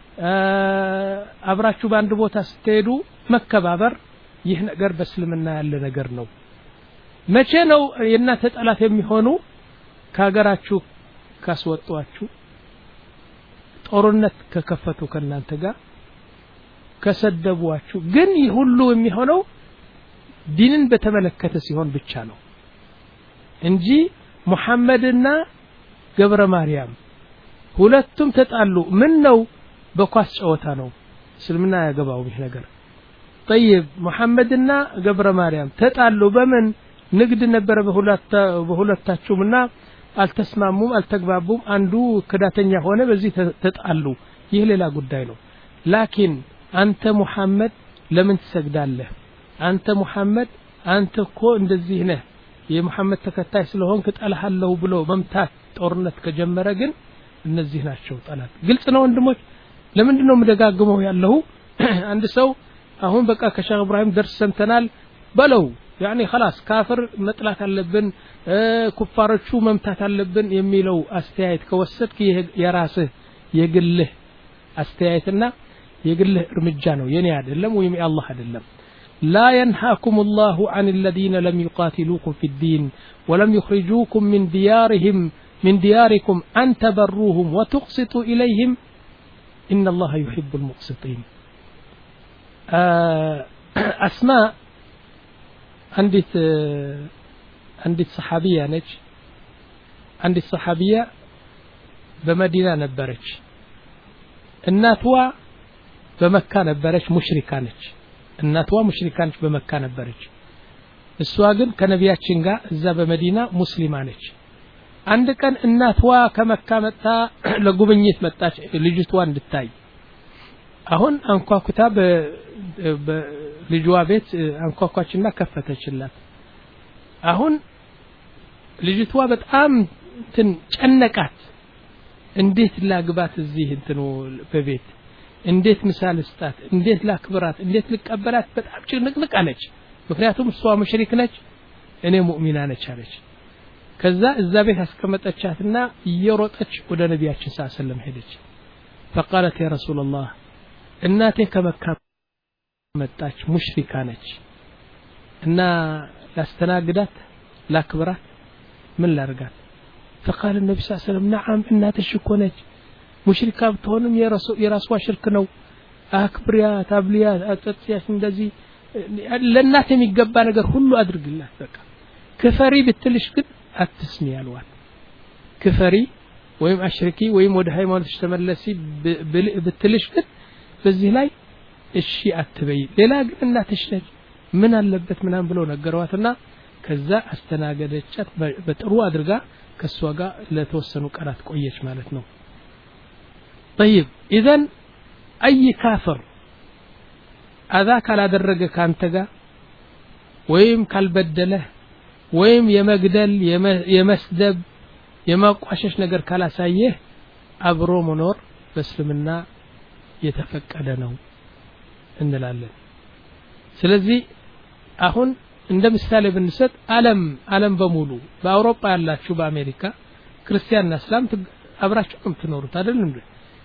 አብራችሁ ባንድ ቦታ ስትሄዱ መከባበር ይህ ነገር በእስልምና ያለ ነገር ነው መቼ ነው የእናንተ ጠላት የሚሆኑ ካገራችሁ ካስወጣችሁ ጦርነት ከከፈቱ ከናንተ ጋር ከሰደቧችሁ ግን ይህ ሁሉ የሚሆነው ዲንን በተመለከተ ሲሆን ብቻ ነው እንጂ ሙሐመድና ገብረ ማርያም ሁለቱም ተጣሉ ምን ነው በኳስ ጨዋታ ነው እስልምና ያገባው ይህ ነገር طيب محمدና ገብረ ማርያም ተጣሉ በምን ንግድ ነበር በሁለት በሁለታቸውምና አልተስማሙም አልተግባቡም አንዱ ክዳተኛ ሆነ በዚህ ተጣሉ ይህ ሌላ ጉዳይ ነው لكن አንተ ሙሐመድ ለምን ትሰግዳለህ አንተ ሙሐመድ አንተ እኮ እንደዚህ ነህ የሙሐመድ ተከታይ ስለሆንክ ጠላሃለሁ ብሎ መምታት ጦርነት ከጀመረ ግን እነዚህ ናቸው ጠላት ግልጽ ነው ወንድሞች ለምንድነው መደጋግመው ያለው አንድ ሰው አሁን በቃ ከሻህ ኢብራሂም ደርስ ሰምተናል በለው يعني خلاص ካፍር መጥላት አለብን ኩፋሮቹ መምታት አለብን የሚለው አስተያየት ከወሰድክ የራስህ የግልህ አስተያየትና የግልህ እርምጃ ነው የኔ አይደለም ወይም የአላህ አይደለም لا ينهاكم الله عن الذين لم يقاتلوكم في الدين ولم يخرجوكم من ديارهم من دياركم أن تبروهم وتقسطوا إليهم إن الله يحب المقسطين أسماء عندت عندت صحابية نج عندت صحابية بمدينة نبرج الناتوا بمكة نبرج مشركة نج الناتوا مشركة نج بمكة نبرج السواقن كنبياتشن ጋር እዛ በመዲና ሙስሊማ ነች አንድ ቀን እናትዋ ከመካ መጣ ለጉብኝት መጣች ልጅቷ እንድታይ አሁን አንኳኩታ በልጅዋ ቤት አንኳኳችና ከፈተችላት አሁን ልጅቷ በጣም እንትን ጨነቃት እንዴት ላግባት እዚህ እንትኑ በቤት እንዴት ምሳል ስጣት እንዴት ላክብራት እንዴት ልቀበላት በጣም ጭንቅንቅ አለች ምክንያቱም እሷ ሙሽሪክ ነች እኔ ሙእሚና ነች አለች ከዛ እዛ ቤት አስቀመጠቻትና እየሮጠች ወደ ነብያችን ሰለላሁ ዐለይሂ ወሰለም ሄደች فقالت يا رسول الله እናቴ ከመካ መጣች ሙሽሪካ ነች እና ላስተናግዳት ላክብራት ምን ላርጋት فقال النبي صلى الله عليه وسلم نعم እናትሽ እኮ ነች ሙሽሪካ ብትሆንም የራሱ የራስዋ ሽርክ ነው አክብሪያ ታብሊያ አጥጥያሽ እንደዚህ ለእናት የሚገባ ነገር ሁሉ አድርግላት በቃ ክፈሪ ብትልሽ ግን አትስሚ ያልዋል ክፈሪ ወይም አሽርኪ ወይም ወደ ሃይማኖትሽ ተመለሲ ብትልሽ ግን በዚህ ላይ እሺ አትበይ ሌላ ግን እናትሽ ነች ምን አለበት ምናም ብለው ነገሯትና ከዛ አስተናገደቻት በጥሩ አድርጋ ከሷ ጋር ለተወሰኑ ቀናት ቆየች ማለት ነው طيب اذا اي كافر اذا ካላደረገ ካንተ ጋር ወይም ካልበደለ ወይም የመግደል የመስደብ የማቋሸሽ ነገር ካላሳየህ አብሮ መኖር በእስልምና የተፈቀደ ነው እንላለን ስለዚህ አሁን እንደ ምሳሌ ብንሰጥ ዓለም ዓለም በሙሉ በአውሮፓ ያላችሁ በአሜሪካ ክርስቲያንና እስላም አብራችሁ የምትኖሩት አይደል እንዴ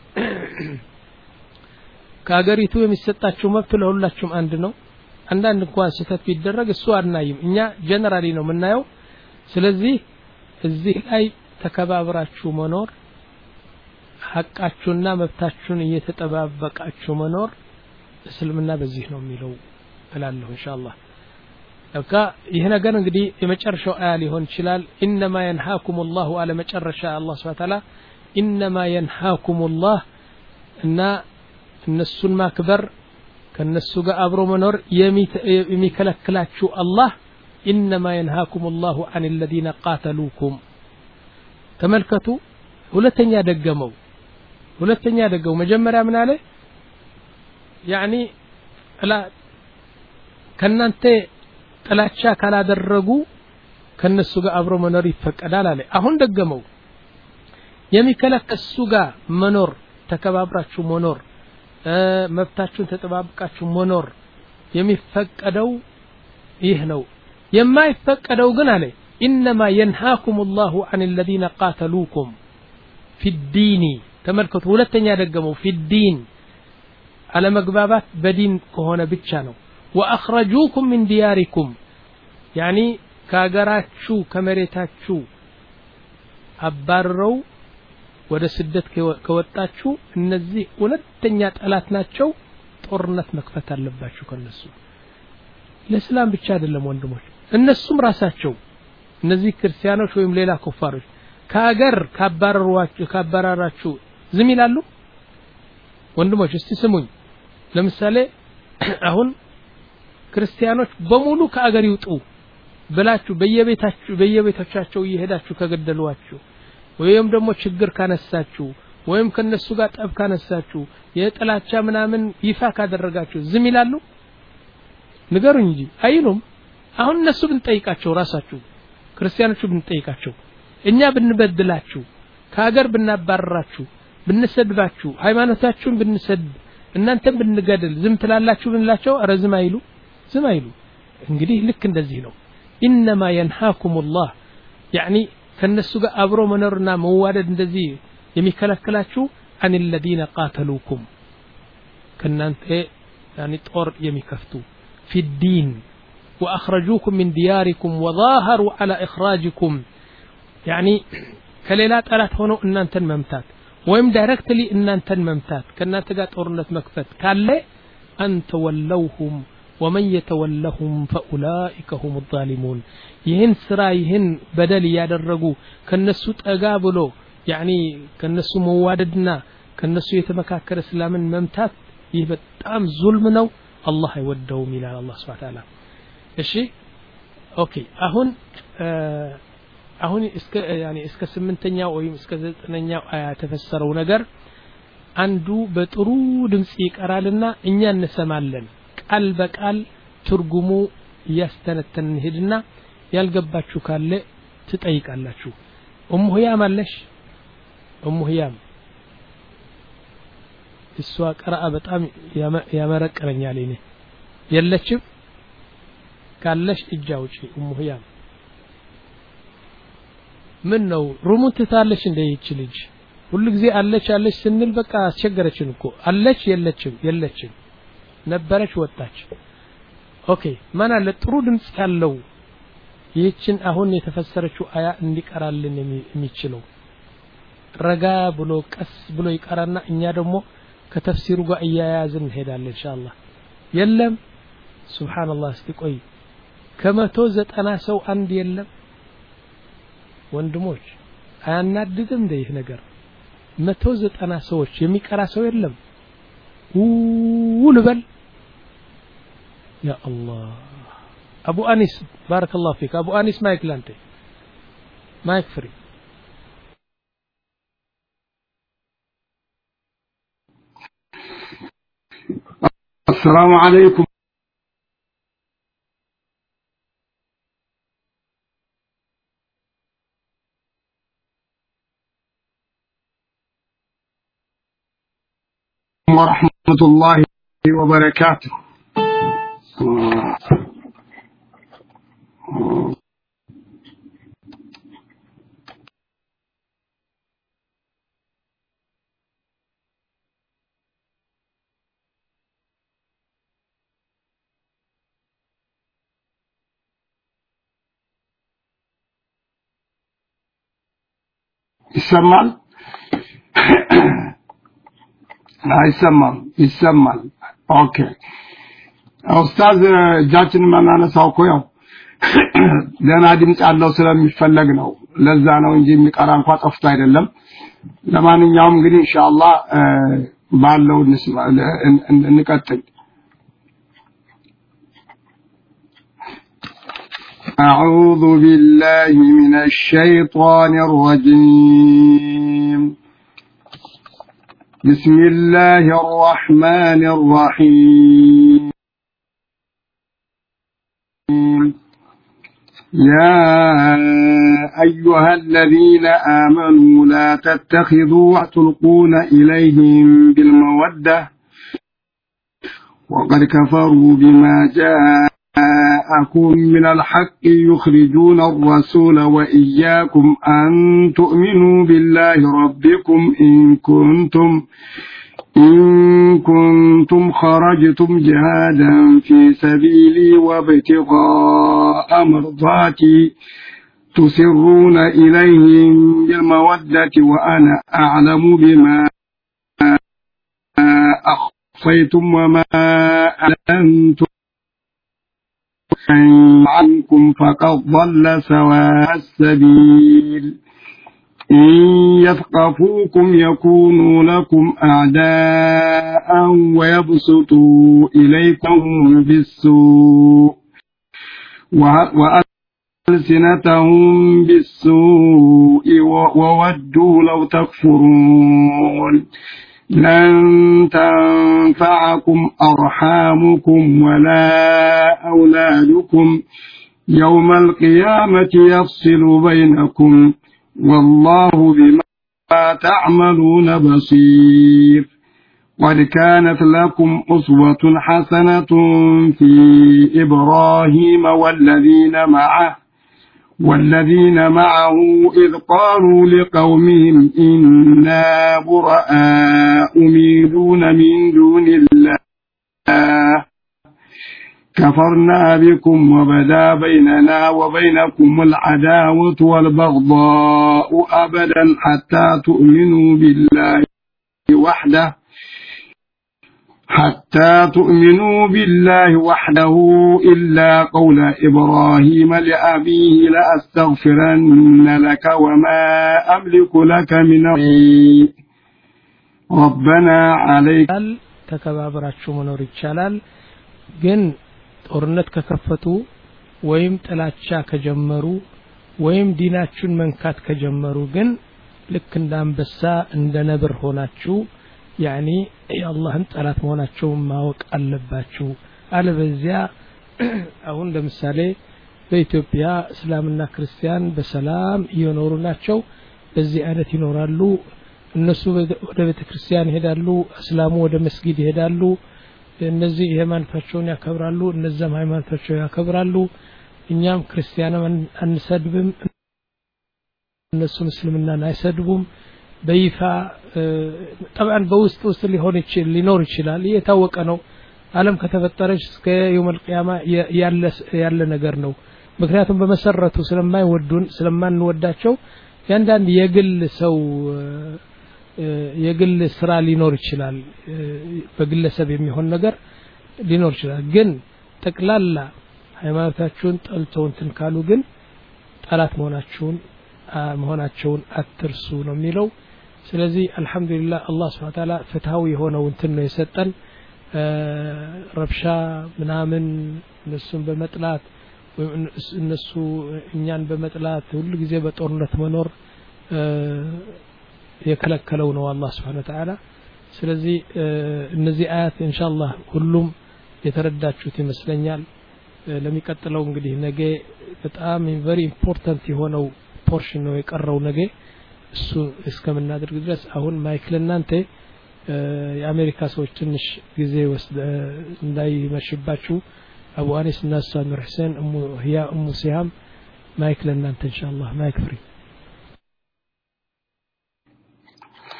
ከሀገሪቱ የሚሰጣችሁ መብት ለሁላችሁም አንድ ነው አንዳንድ እንኳን ስህተት ቢደረግ እሱ አናይም እኛ ጀነራሊ ነው የምናየው ስለዚህ እዚህ ላይ ተከባብራችሁ መኖር ሐቃችሁና መብታችሁን እየተጠባበቃችሁ መኖር እስልምና በዚህ ነው የሚለው እላለሁ ኢንሻአላህ ለካ ይሄ ነገር እንግዲህ የመጨረሻው አያ ሊሆን ይችላል ኢንማ ينهاكم الله على መጨረሻ አላህ Subhanahu Wa Ta'ala ኢንማ ينهاكم الله እና እነሱን ማክበር ከነሱ ጋር አብሮ መኖር የሚከለክላችሁ አላህ ኢንማ ينهاكم الله عن الذين قاتلوكم ተመልከቱ ሁለተኛ ደገመው ሁለተኛ ደገመው መጀመሪያ ምን አለ يعني لا ከናንተ ጥላቻ ካላደረጉ ከነሱ ጋር አብሮ መኖር ይፈቀዳል አለ አሁን ደገመው የሚከለከሱ ጋር መኖር ተከባብራችሁ መኖር መብታችሁን ተጠባብቃችሁ መኖር የሚፈቀደው ይህ ነው የማይፈቀደው ግን አለ انما ينهاكم الله عن الذين قاتلوكم في الدين ተመልከቱ ሁለተኛ ደገመው في الدين على መግባባት በዲን ከሆነ ብቻ ነው واخرجوكم من دياركم يعني ካገራችሁ ከመሬታችሁ አባረው ወደ ስደት ከወጣችሁ እነዚህ ሁለተኛ ጠላት ናቸው ጦርነት መክፈት አለባችሁ ከነሱ ለእስላም ብቻ አይደለም ወንድሞች እነሱም ራሳቸው እነዚህ ክርስቲያኖች ወይም ሌላ ኩፋሮች ካገር ካባረሯችሁ ካባረራችሁ ዝም ይላሉ ወንድሞች እስቲ ስሙኝ ለምሳሌ አሁን ክርስቲያኖች በሙሉ ከአገር ይውጡ ብላችሁ በየቤታችሁ በየቤታቸው እየሄዳችሁ ከገደሏችሁ ወይም ደግሞ ችግር ካነሳችሁ ወይም ከነሱ ጋር ጠብ ካነሳችሁ የጥላቻ ምናምን ይፋ ካደረጋችሁ ዝም ይላሉ ንገሩኝ እንጂ አይሉም አሁን እነሱ ብንጠይቃቸው ራሳችሁ ክርስቲያኖቹ ብንጠይቃቸው እኛ ብንበድላችሁ ከሀገር ብናባረራችሁ ብንሰድባችሁ ሃይማኖታችሁን ብንሰድ እናንተም ብንገድል ዝም ትላላችሁ ብንላቸው ኧረ ዝም አይሉ ዝም አይሉ እንግዲህ ልክ እንደዚህ ነው انما ينهاكم الله يعني ከነሱ ጋር አብሮ መኖርና መዋደድ እንደዚህ የሚከለክላችሁ عن الذين قاتلوكم ከናንተ يعني ጦር የሚከፍቱ في الدين واخرجوكم من دياركم وظاهروا على اخراجكم يعني ከሌላ ጠላት ሆኖ እናንተን መምታት ወይም ዳይሬክትሊ እናንተን መምታት ከናንተ ጋር ጦርነት መክፈት ካለ አንተ ወለውሁም ومن يتولهم فاولئك هم الظالمون ይህን ስራ ይህን በደል ያደረጉ ከነሱ ጠጋ ብሎ يعني ከነሱ መዋደድና ከነሱ የተመካከረ እስላምን መምታት ይህ በጣም ዙልም ነው አላህ አይወደውም ይላል አላህ Subhanahu Wa Ta'ala እሺ ኦኬ አሁን አሁን እስከ يعني እስከ ስምንተኛው ወይም እስከ ዘጠነኛው አያ ተፈሰረው ነገር አንዱ በጥሩ ድምጽ ይቀራልና እኛ እንሰማለን ቃል በቃል ትርጉሙ ያስተነተን ሄድና ያልገባችሁ ካለ ትጠይቃላችሁ ኡሙ ህያም አለሽ ኡሙ ህያም እሷ ቀራአ በጣም ያመረቀረኛል እኔ የለችም ካለሽ እጃውጪ ኡሙ ህያም ምን ነው ሩሙት ታለሽ እንደ ይች ልጅ ሁሉ ጊዜ አለች አለች ስንል በቃ አስቸገረችን እኮ አለች የለችም የለችም ነበረች ወጣች ኦኬ ማን አለ ጥሩ ድምጽ ያለው ይህችን አሁን የተፈሰረችው አያ እንዲቀራልን የሚችለው ረጋ ብሎ ቀስ ብሎ ይቀራና እኛ ደግሞ ከተፍሲሩ ጋር እያያዝን እንሄዳለን ኢንሻአላህ የለም ሱብሃንአላህ እስቲ ቆይ ከመቶ ዘጠና ሰው አንድ የለም ወንድሞች አያናድድም እንደ ይህ ነገር መቶ ዘጠና ሰዎች የሚቀራ ሰው የለም ውልበል يا الله ابو انيس بارك الله فيك ابو انيس مايك لانتي مايك فري
السلام عليكم ورحمة الله وبركاته. يسمال لا يسمال يسمال اوكي استاذ جاتن ما انا ساوكو ياو لنا ድምጽ ያለው ስለሚፈለግ ነው ለዛ ነው እንጂ የሚቀራ እንኳን ጠፍቶ አይደለም ለማንኛውም እንግዲህ ኢንሻአላህ ባለው እንቀጥል أعوذ بالله من الشيطان الرجيم بسم الله الرحمن الرحيم يا أيها الذين آمنوا لا تتخذوا وتلقون إليهم بالمودة وقد كفروا بما جاءكم من الحق يخرجون الرسول وإياكم أن تؤمنوا بالله ربكم إن كنتم إن كنتم خرجتم جهادا في سبيلي وابتغاء مرضاتي تسرون إليهم بالمودة وأنا أعلم بما أخفيتم وما أعلنتم عنكم فقد ضل سواء السبيل إن يثقفوكم يكونوا لكم أعداء ويبسطوا إليكم بالسوء وألسنتهم بالسوء وودوا لو تكفرون لن تنفعكم أرحامكم ولا أولادكم يوم القيامة يفصل بينكم والله بما تعملون بصير قد كانت لكم أسوة حسنة في إبراهيم والذين معه والذين معه إذ قالوا لقومهم إنا براء مِنْ من دون الله كفرنا بكم وبدا بيننا وبينكم العداوة والبغضاء أبدا حتى تؤمنوا بالله وحده حتى تؤمنوا بالله وحده إلا قول إبراهيم لأبيه لأستغفرن لك وما أملك لك من ربنا عليك
ተከባብራችሁ መኖር ይቻላል ግን ጦርነት ከከፈቱ ወይም ጥላቻ ከጀመሩ ወይም ዲናችሁን መንካት ከጀመሩ ግን ልክ እንደ አንበሳ እንደ ነብር ሆናችሁ ያኒ የአላህን ጠላት መሆናቸውን ማወቅ አለባችሁ አለበዚያ አሁን ለምሳሌ በኢትዮጵያ እስላምና ክርስቲያን በሰላም ይኖሩ ናቸው በዚህ አይነት ይኖራሉ እነሱ ወደ ቤተክርስቲያን ይሄዳሉ እስላሙ ወደ መስጊድ ይሄዳሉ እነዚህ ሃይማኖታቸውን ያከብራሉ እነዛም ሃይማኖታቸውን ያከብራሉ እኛም ክርስቲያናን አንሰድብም እነሱ እስልምናን አይሰድቡም በይፋ طبعا በውስጥ ውስጥ ሊሆን ይችላል ሊኖር ይችላል የታወቀ ነው ዓለም ከተፈጠረች እስከ يوم القيامه ያለ ያለ ነገር ነው ምክንያቱም በመሰረቱ ስለማይወዱን ስለማንወዳቸው ያንዳንድ የግል ሰው የግል ስራ ሊኖር ይችላል በግለሰብ የሚሆን ነገር ሊኖር ይችላል ግን ተቅላላ ሃይማኖታችሁን ጠልተው እንትን ካሉ ግን ጠላት መሆናችሁን መሆናቸውን አትርሱ ነው የሚለው ስለዚህ አልহামዱሊላህ አላህ Subhanahu Wa Ta'ala ፍትሃው የሆነው እንትን ነው የሰጠን ረብሻ ምናምን እነሱን በመጥላት እነሱ እኛን በመጥላት ሁሉ ጊዜ በጦርነት መኖር የከለከለው ነው አላህ Subhanahu Wa Ta'ala ስለዚህ እነዚህ አያት ኢንሻአላህ ሁሉም የተረዳችሁት ይመስለኛል ለሚቀጥለው እንግዲህ ነገ በጣም very important የሆነው ፖርሽን ነው የቀረው ነገ እሱ እስከምናደርግ ድረስ አሁን ማይክል እናንተ የአሜሪካ ሰዎች ትንሽ ጊዜ ወስደ እንዳይመሽባችሁ አቡ አኒስ እና ኡስታዝ ኑር ሁሴን እሙ ህያ እሙ ሲያም ማይክ ለእናንተ ኢንሻአላህ ማይክ ፍሪ